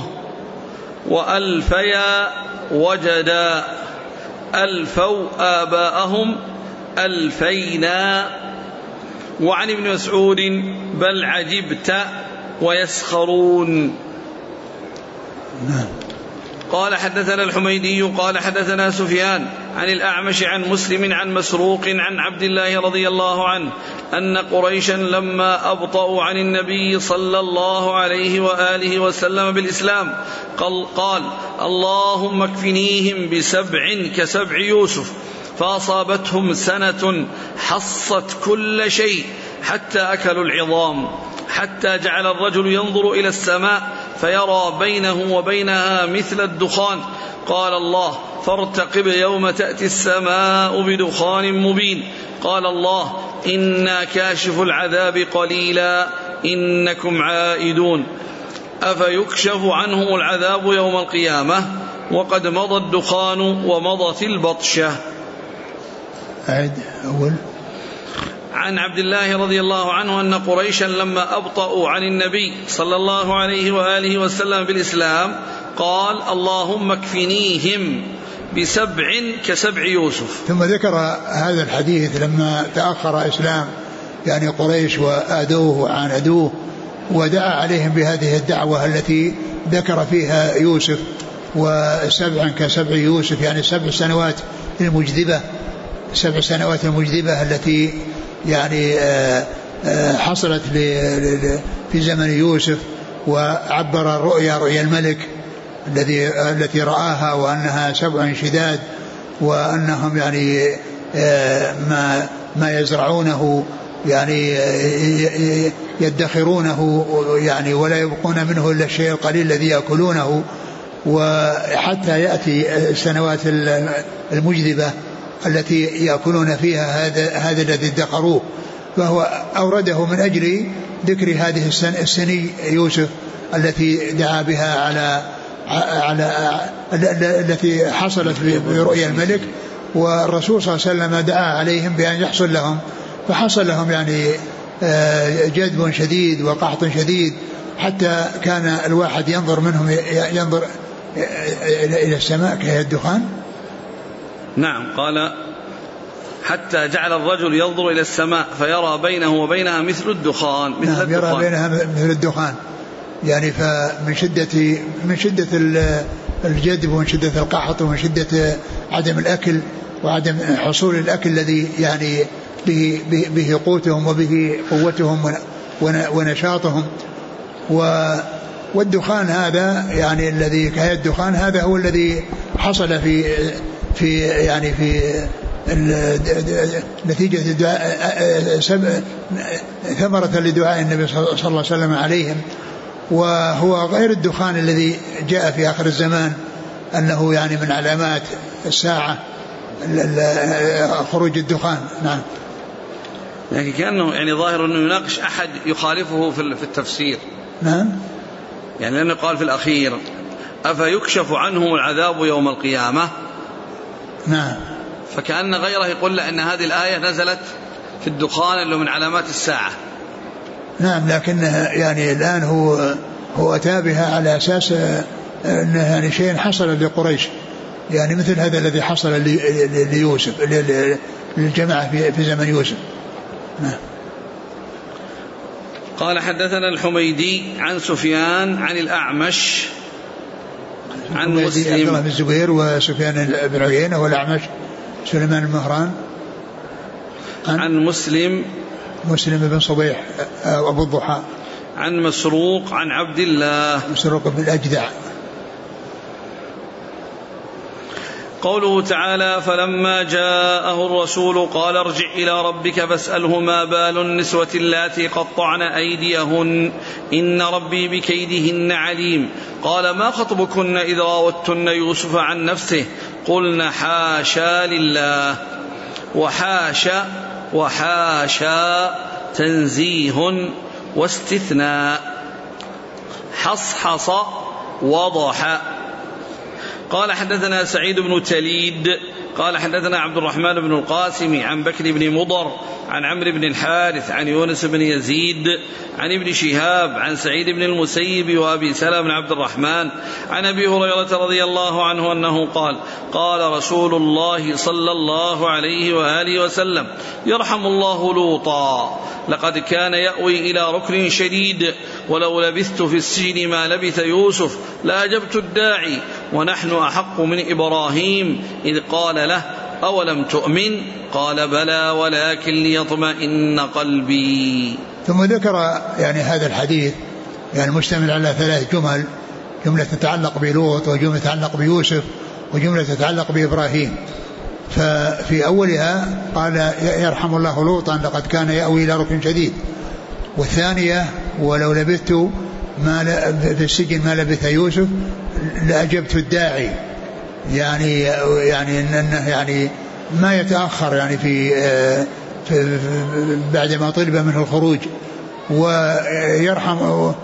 وألفيا وجدا ألفوا آباءهم ألفينا. وعن ابن مسعود: بل عجبت ويسخرون. نعم. قال حدثنا الحميدي قال حدثنا سفيان عن الأعمش عن مسلم عن مسروق عن عبد الله رضي الله عنه أن قريشا لما أبطأوا عن النبي صلى الله عليه وآله وسلم بالإسلام قال: اللهم اكفنيهم بسبع كسبع يوسف. فأصابتهم سنة حصت كل شيء حتى أكلوا العظام، حتى جعل الرجل ينظر إلى السماء فيرى بينه وبينها مثل الدخان. قال الله: فارتقب يوم تأتي السماء بدخان مبين. قال الله: إنا كاشف العذاب قليلا إنكم عائدون. أفيكشف عنهم العذاب يوم القيامة وقد مضى الدخان ومضت البطشة. عن عبد الله رضي الله عنه أن قريشا لما أبطأوا عن النبي صلى الله عليه وآله وسلم بالإسلام قال: اللهم اكفنيهم بسبع كسبع يوسف. ثم ذكر هذا الحديث لما تأخر إسلام يعني قريش وآذوه وعاندوه، ودعا عليهم بهذه الدعوة التي ذكر فيها يوسف، وسبع كسبع يوسف يعني 7 سنوات المجذبة، 7 سنوات المجذبة التي يعني حصلت في زمن يوسف. وعبر رؤيا الملك التي رآها وأنها 7 شداد، وأنهم يعني ما يزرعونه يعني يدخرونه يعني ولا يبقون منه إلا الشيء القليل الذي يأكلونه، وحتى يأتي السنوات المجذبة التي يأكلون فيها هذا الذي ادخروه. فهو أورده من أجل ذكر هذه السني يوسف التي دعا بها على التي حصلت برؤيا الملك، والرسول صلى الله عليه وسلم دعا عليهم بأن يحصل لهم، فحصل لهم يعني جذب شديد وقحط شديد، حتى كان الواحد ينظر منهم ينظر إلى السماء كهي الدخان. نعم. قال: حتى جعل الرجل ينظر إلى السماء فيرى بينه وبينها مثل الدخان. نعم، يرى بينها مثل الدخان، يعني فمن شدة الجذب ومن شدة القحط ومن شدة عدم الأكل وعدم حصول الأكل الذي يعني به قوتهم وبه قوتهم ونشاطهم. والدخان هذا يعني الذي كهي الدخان هذا هو الذي حصل في يعني في نتيجة ثمرة لدعاء النبي صلى الله عليه وسلم عليهم. وهو غير الدخان الذي جاء في آخر الزمان أنه يعني من علامات الساعة خروج الدخان. نعم. لكن كأنه يعني ظاهر أنه يناقش أحد يخالفه في التفسير. نعم. يعني لأنه قال في الأخير: أفيكشف عنهم العذاب يوم القيامة. نعم. فكأن غيره يقول أن هذه الآية نزلت في الدخان اللي من علامات الساعة. نعم، لكن يعني الآن هو أتى بها على أساس يعني شيء حصل لقريش، يعني مثل هذا الذي حصل ليوسف للجماعة في زمن يوسف. قال حدثنا الحميدي عن سفيان عن الأعمش عن مسلم، عبد الله بن الزبير وسفيان بن عيينة والأعمش سليمان المهران عن مسلم بن صبيح أبو الضحى عن مسروق عن عبد الله مسروق بن الأجدع. قوله تعالى فلما جاءه الرسول قال ارجع إلى ربك فاسأله ما بال النسوة اللاتي قطعن أيديهن إن ربي بكيدهن عليم. قال ما خطبكن إذ راوتن يوسف عن نفسه قلن حاشا لله. وحاشا تنزيه واستثناء. حصحص وضح. قال حدثنا سعيد بن تليد قال حدثنا عبد الرحمن بن القاسم عن بكر بن مضر عن عمرو بن الحارث عن يونس بن يزيد عن ابن شهاب عن سعيد بن المسيب وأبي سلمة بن عبد الرحمن عن أبي هريرة رضي الله عنه أنه قال قال رسول الله صلى الله عليه وآله وسلم يرحم الله لوطا لقد كان يأوي إلى ركن شديد ولو لبثت في السجن ما لبث يوسف لأجبت الداعي ونحن أحق من إبراهيم إذ قال له أولم تؤمن قال بلى ولكن ليطمئن قلبي. ثم ذكر يعني هذا الحديث يعني مشتمل على 3 جمل، جملة تتعلق بلوط وجملة تتعلق بيوسف وجملة تتعلق بإبراهيم. ففي أولها قال يرحم الله لوطا لقد كان يأوي إلى ركن شديد، والثانية ولو لبثت في السجن ما لبث يوسف لأجبت الداعي، يعني ما يتأخر يعني في بعد ما طلب منه الخروج. ويرحم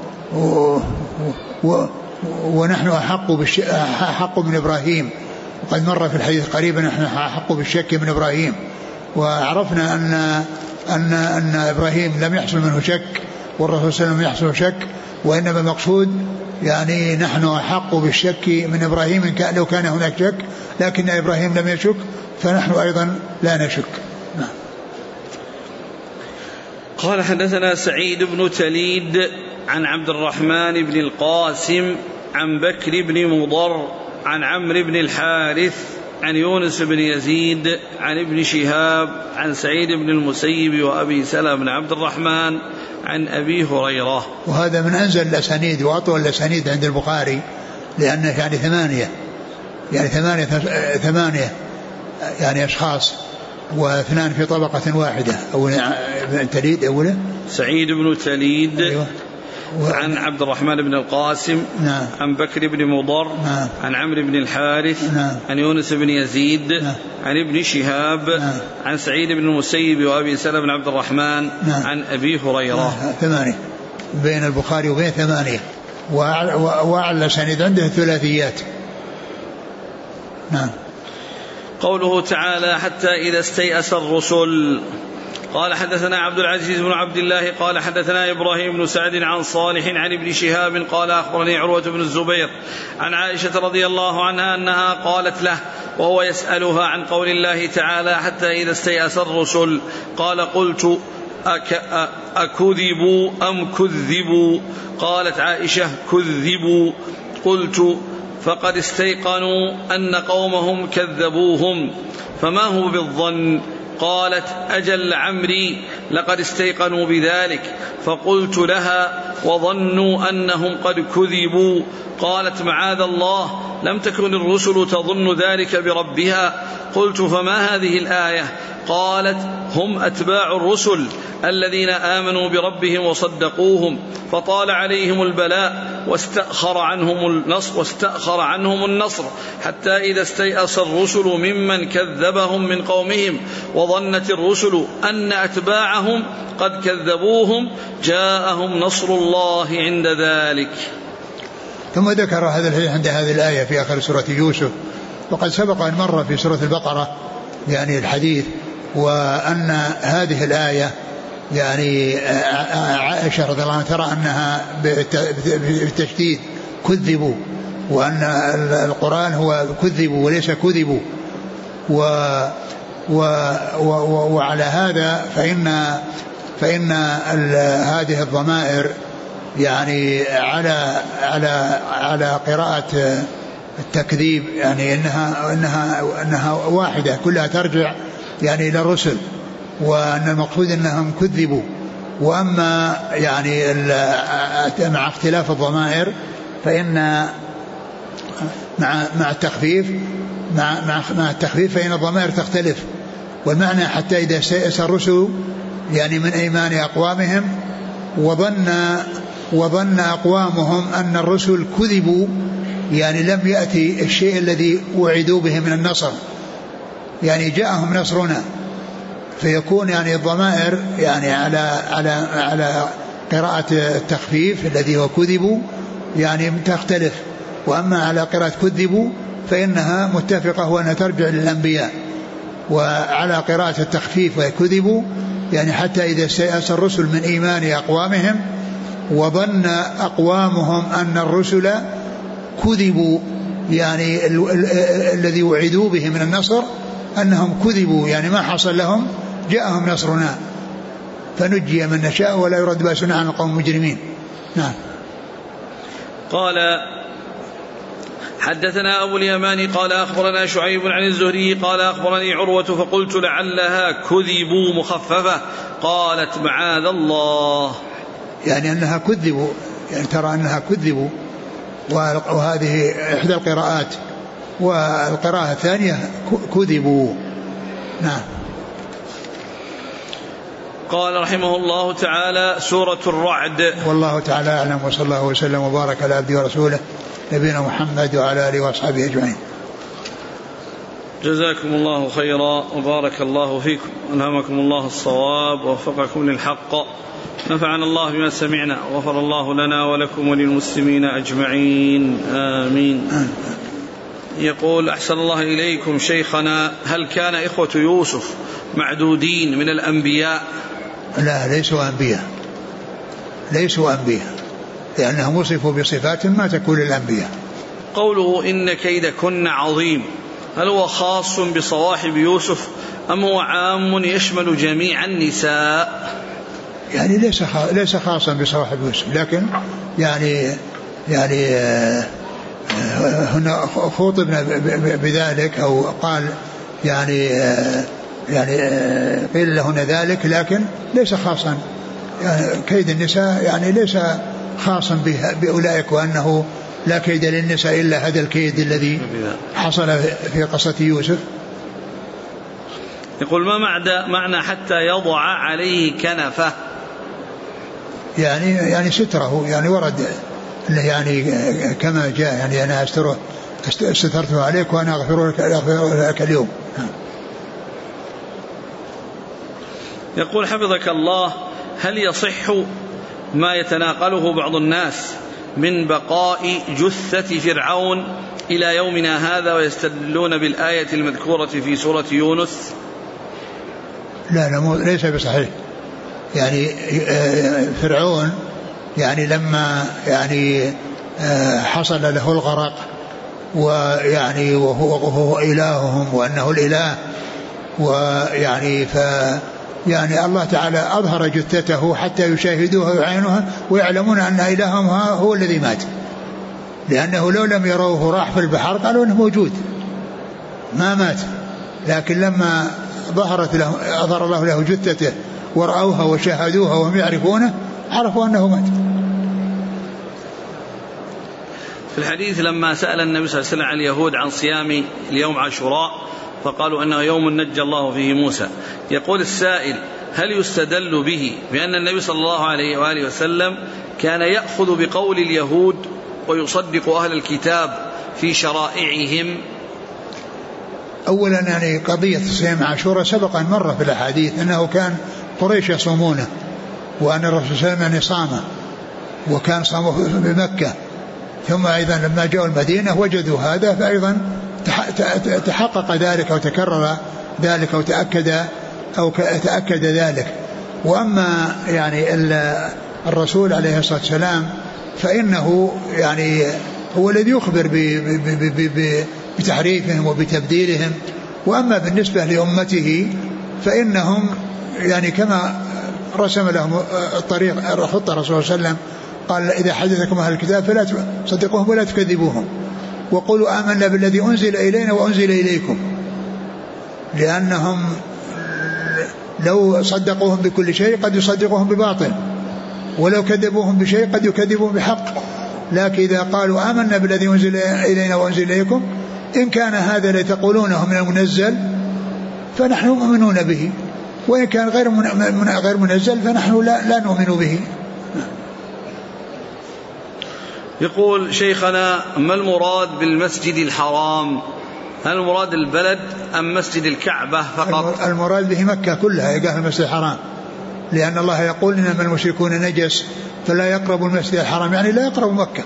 ونحن أحق من إبراهيم، وقد مر في الحديث قريبا نحن أحق بالشك من إبراهيم. وعرفنا أن إبراهيم لم يحصل منه شك والرسول صلى الله عليه وسلم يحصل شك، وإنما المقصود يعني نحن أحق بالشك من إبراهيم لو كان هناك شك، لكن إبراهيم لم يشك فنحن أيضا لا نشك. قال حدثنا سعيد بن تليد عن عبد الرحمن بن القاسم عن بكر بن مضر عن عمرو بن الحارث عن يونس بن يزيد عن ابن شهاب عن سعيد بن المسيب وأبي سلمة بن عبد الرحمن عن أبي هريرة. وهذا من أنزل الأسانيد وأطول الأسانيد عند البخاري، لأنه يعني ثمانية يعني أشخاص واثنان في طبقة واحدة. تليد أولا سعيد بن تليد أيوة. عن عبد الرحمن بن القاسم نعم. عن بكر بن مضر نعم. عن عمرو بن الحارث نعم. عن يونس بن يزيد نعم. عن ابن شهاب نعم. عن سعيد بن المسيب وأبي سلمة بن عبد الرحمن نعم. عن أبي هريرة. 8 بين البخاري وبين 8، وأعلى سند عنده ثلاثيات. نعم. قوله تعالى حتى إذا استيأس الرسل. قال حدثنا عبد العزيز بن عبد الله قال حدثنا إبراهيم بن سعد عن صالح عن ابن شهاب قال أخبرني عروة بن الزبير عن عائشة رضي الله عنها أنها قالت له وهو يسألها عن قول الله تعالى حتى إذا استيأس الرسل قال قلت أكذبوا أم كذبوا؟ قالت عائشة كذبوا. قلت فقد استيقنوا أن قومهم كذبوهم فما هو بالظن؟ قالت أجل عمري لقد استيقنوا بذلك. فقلت لها وظنوا أنهم قد كذبوا. قالت معاذ الله لم تكن الرسل تظن ذلك بربها. قلت فما هذه الآية؟ قالت هم أتباع الرسل الذين آمنوا بربهم وصدقوهم فطال عليهم البلاء واستأخر عنهم النصر حتى إذا استيأس الرسل ممن كذبهم من قومهم وظنت الرسل أن أتباعهم قد كذبوهم جاءهم نصر الله عند ذلك. ثم ذكر هذا الحديث عند هذه الآية في آخر سورة يوسف، وقد سبق أن مر في سورة البقرة يعني الحديث، وأن هذه الآية يعني عائشة رضي الله عنها ترى أنها بالتشديد كذبوا، وأن القرآن هو كذبوا وليس كذبوا. وعلى هذا فإن هذه الضمائر يعني على قراءة التكذيب يعني إنها واحدة كلها ترجع يعني إلى الرسل، وأن المقصود أنهم كذبوا. وأما يعني مع اختلاف الضمائر فإن مع التخفيف فإن الضمائر تختلف. والمعنى حتى إذا سئس الرسل يعني من أيمان أقوامهم وظن أقوامهم أن الرسل كذبوا، يعني لم يأتي الشيء الذي وعدوا به من النصر، يعني جاءهم نصرنا، فيكون يعني الضمائر يعني على قراءة التخفيف الذي هو كذبوا يعني تختلف. وأما على قراءة كذبوا فإنها متفقة وأنها ترجع للأنبياء. وعلى قراءة التخفيف وكذبوا يعني حتى إذا سيأس الرسل من إيمان أقوامهم وظن أقوامهم أن الرسل كذبوا، يعني الذي وعدوا به من النصر أنهم كذبوا، يعني ما حصل لهم، جاءهم نصرنا فنجي من نشاء ولا يرد بأسنا عن القوم المجرمين. نعم. قال حدثنا أبو اليماني قال أخبرنا شعيب عن الزهري قال أخبرني عروة فقلت لعلها كذبوا مخففة، قالت معاذ الله، يعني أنها كذبوا، يعني ترى أنها كذبوا، وهذه إحدى القراءات، والقراءة الثانية كذبوا. نعم. قال رحمه الله تعالى سورة الرعد. والله تعالى أعلم، وصلى الله وسلم وبارك على عبده ورسوله نبينا محمد وعلى آله وأصحابه أجمعين. جزاكم الله خيرا وبارك الله فيكم، ألهمكم الله الصواب ووفقكم للحق، نفعنا الله بما سمعنا وغفر الله لنا ولكم وللمسلمين أجمعين، آمين. يقول أحسن الله إليكم شيخنا، هل كان إخوة يوسف معدودين من الأنبياء؟ لا، ليسوا أنبياء لأنهم وصفوا بصفات ما تكون للأنبياء. قوله إن كيدكن عظيم، هل هو خاص بصواحب يوسف أم هو عام يشمل جميع النساء؟ يعني ليس خاصا بصواحب يوسف، لكن يعني هنا خوطبنا بذلك أو قال يعني قيل لهن ذلك، لكن ليس خاصا، يعني كيد النساء يعني ليس خاصا بأولئك، وأنه لا كيد للنساء إلا هذا الكيد الذي حصل في قصة يوسف. يقول ما معنى حتى يضع عليه كنفه؟ يعني ستره، يعني ورد يعني كما جاء، يعني أنا استترته عليك وأنا أغفر لك اليوم. يقول حفظك الله، هل يصح ما يتناقله بعض الناس من بقاء جثة فرعون إلى يومنا هذا ويستدلون بالآية المذكورة في سورة يونس؟ لا ليس بصحيح. يعني فرعون يعني لما يعني حصل له الغرق ويعني وهو إلههم وأنه الإله، ويعني يعني الله تعالى أظهر جثته حتى يشاهدوها ويعينوها ويعلمون أن إلههم هو الذي مات، لأنه لو لم يروه راح في البحر قالوا أنه موجود ما مات. لكن لما أظهر الله له جثته ورأوها وشاهدوها وهم يعرفونه عرفوا أنه مات. في الحديث لما سأل النبي صلى الله عليه وسلم عن اليهود عن صيام اليوم عاشوراء فقالوا أنه يوم نجى الله فيه موسى، يقول السائل هل يستدل به بأن النبي صلى الله عليه وآله وسلم كان يأخذ بقول اليهود ويصدق أهل الكتاب في شرائعهم؟ أولا يعني قضية صيام عاشوراء سبق أن مر في الأحاديث أنه كان قريش يصومونه، وأن الرسول صلى الله عليه وسلم يعني صامه وكان صامه بمكة، ثم أيضا لما جاءوا المدينة وجدوا هذا، فأيضا تحقق ذلك أو تكرر ذلك أو تأكد ذلك. وأما يعني الرسول عليه الصلاة والسلام فإنه يعني هو الذي يخبر بتحريفهم وبتبديلهم. وأما بالنسبة لأمته فإنهم يعني كما رسم لهم الطريق الخطة الرسول صلى الله عليه وسلم قال إذا حدثكم أهل الكتاب فلا تصدقوهم ولا تكذبوهم وقولوا آمنا بالذي أنزل إلينا وأنزل إليكم، لأنهم لو صدقوهم بكل شيء قد يصدقوهم بباطل، ولو كذبوهم بشيء قد يكذبوهم بحق. لكن إذا قالوا آمنا بالذي أنزل إلينا وأنزل إليكم إن كان هذا لتقولونه من المنزل فنحن مؤمنون به، وإن كان غير منزل فنحن لا نؤمن به. يقول شيخنا ما المراد بالمسجد الحرام؟ هل المراد البلد أم مسجد الكعبة فقط؟ المراد به مكة كلها يقال المسجد الحرام، لأن الله يقول إنما المشركون نجس فلا يقربوا المسجد الحرام، يعني لا يقربوا مكة.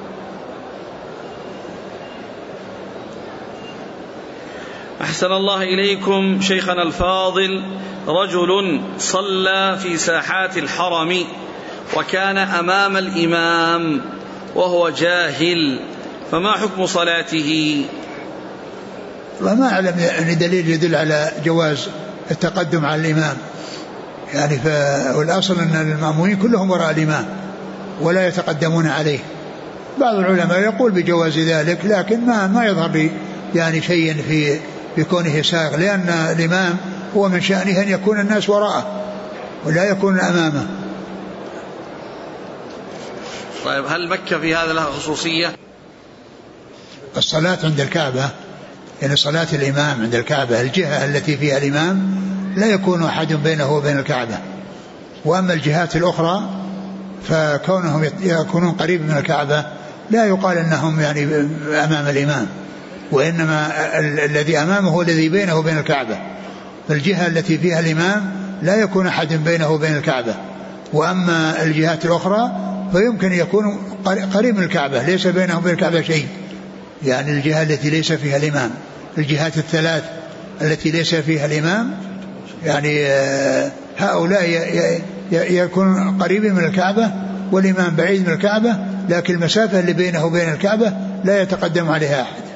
أحسن الله إليكم شيخنا الفاضل، رجل صلى في ساحات الحرم وكان أمام الإمام وهو جاهل، فما حكم صلاته؟ وما أعلم أن دليل يدل على جواز التقدم على الإمام، يعني والأصل أن المأمومين كلهم وراء الإمام ولا يتقدمون عليه. بعض العلماء يقول بجواز ذلك، لكن ما يظهر لي يعني شيء في كونه سائغ، لأن الإمام هو من شأنه أن يكون الناس وراءه ولا يكون أمامه. طيب هل مكة في هذا لها خصوصية؟ الصلاة عند الكعبة، يعني صلاة الإمام عند الكعبة الجهة التي فيها الإمام لا يكون أحد بينه وبين الكعبة، وأما الجهات الأخرى فكونهم يكونون قريب من الكعبة لا يقال أنهم يعني أمام الإمام، وإنما الذي أمامه هو الذي بينه وبين الكعبة. فالجهة التي فيها الإمام لا يكون أحد بينه وبين الكعبة، وأما الجهات الأخرى فيمكن يكون قريب من الكعبة ليس بينه وبين الكعبة شيء، يعني الجهة التي ليس فيها الإمام، الجهات الثلاث التي ليس فيها الإمام يعني هؤلاء يكون قريب من الكعبة والإمام بعيد من الكعبة، لكن المسافة اللي بينه وبين الكعبة لا يتقدم عليها أحد.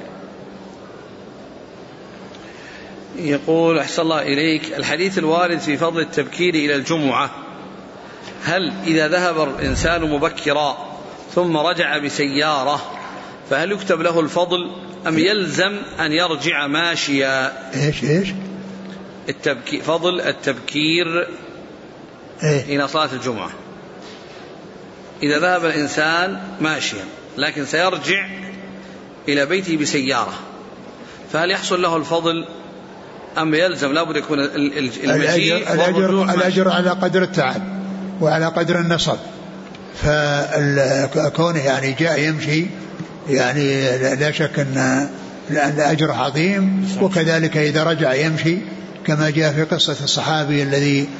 يقول أحسن الله إليك الحديث الوارد في فضل التبكير إلى الجمعة، هل إذا ذهب الإنسان مبكرا ثم رجع بسيارة فهل يكتب له الفضل أم يلزم أن يرجع ماشيا؟ إيش فضل التبكير إلى صلاة الجمعة، إذا ذهب الإنسان ماشيا لكن سيرجع إلى بيته بسيارة فهل يحصل له الفضل أم يلزم لابد يكون المجيء الأجر على قدر التعب وعلى قدر النصب، فكونه يعني جاء يمشي يعني لا شك أن الأجر عظيم، وكذلك إذا رجع يمشي كما جاء في قصة الصحابي الذي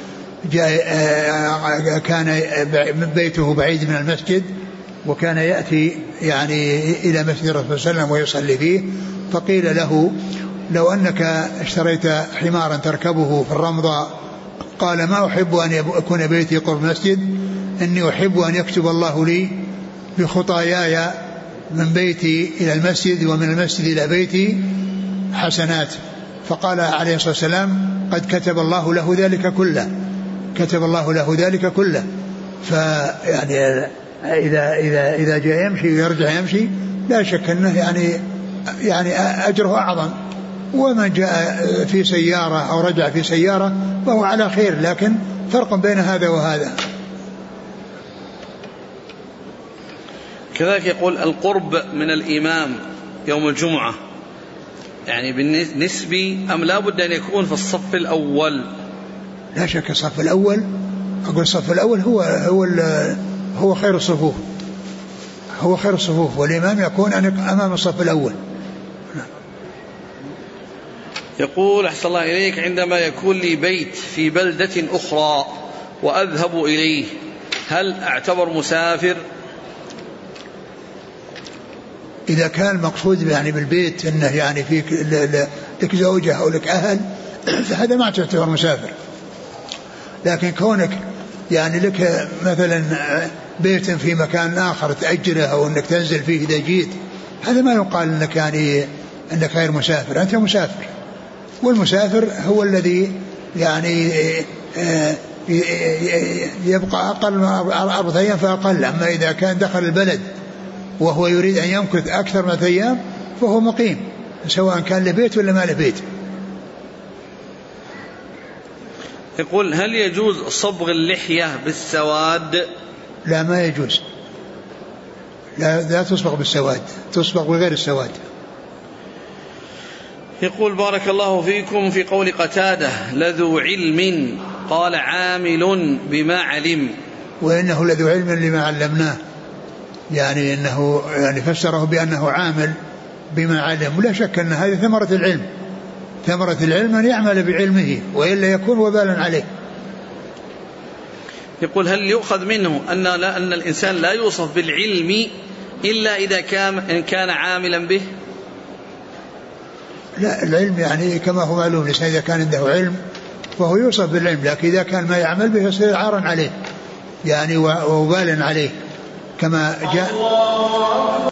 كان بيته بعيد من المسجد وكان يأتي يعني إلى مسجد الرسول صلى الله عليه وسلم ويصلي فيه، فقيل له لو أنك اشتريت حمارا تركبه في الرمضاء قال ما أحب أن يكون بيتي قرب مسجد، إني أحب أن يكتب الله لي بخطاياي من بيتي إلى المسجد ومن المسجد إلى بيتي حسنات. فقال عليه الصلاة والسلام قد كتب الله له ذلك كله، كتب الله له ذلك كله. فيعني إذا جاء يمشي ويرجع يمشي لا شك أنه يعني أجره أعظم، ومن جاء في سيارة أو رجع في سيارة فهو على خير، لكن فرق بين هذا وهذا. كذلك يقول القرب من الإمام يوم الجمعة يعني بالنسبي أم لا بد أن يكون في الصف الأول؟ لا شك الصف الأول، أقول الصف الأول هو خير الصفوف، هو خير الصفوف، والإمام يكون أمام الصف الأول. يقول أحسن الله إليك عندما يكون لي بيت في بلدة أخرى وأذهب إليه هل أعتبر مسافر؟ إذا كان مقصود يعني بالبيت أنه يعني فيك لك زوجة أو لك أهل فهذا ما تعتبر مسافر، لكن كونك يعني لك مثلا بيت في مكان آخر تأجره أو أنك تنزل فيه إذا جيت، هذا ما يقال أنك يعني أنك غير مسافر، أنت مسافر. والمسافر هو الذي يعني يبقى أقل 4 أيام فأقل. أما إذا كان دخل البلد وهو يريد أن يمكث أكثر من 3 أيام فهو مقيم، سواء كان لبيت ولا ما لبيت. يقول: هل يجوز صبغ اللحية بالسواد؟ لا، ما يجوز، لا تصبغ بالسواد، تصبغ بغير السواد. يقول: بارك الله فيكم، في قول قتادة لذو علم قال عامل بما علم، وإنه لذو علم لما علمناه، يعني إنه يعني فسره بأنه عامل بما علم، ولا شك أن هذه ثمرة العلم، ثمرة العلم أن يعمل بعلمه وإلا يكون وبالا عليه. يقول: هل يؤخذ منه أن الإنسان لا يوصف بالعلم إلا إذا كان عاملا به؟ لا، العلم يعني كما هو معلوم، الإنسان إذا كان عنده علم فهو يوصف بالعلم، لكن إذا كان ما يعمل به يصير عارا عليه يعني وبالا عليه، كما جاء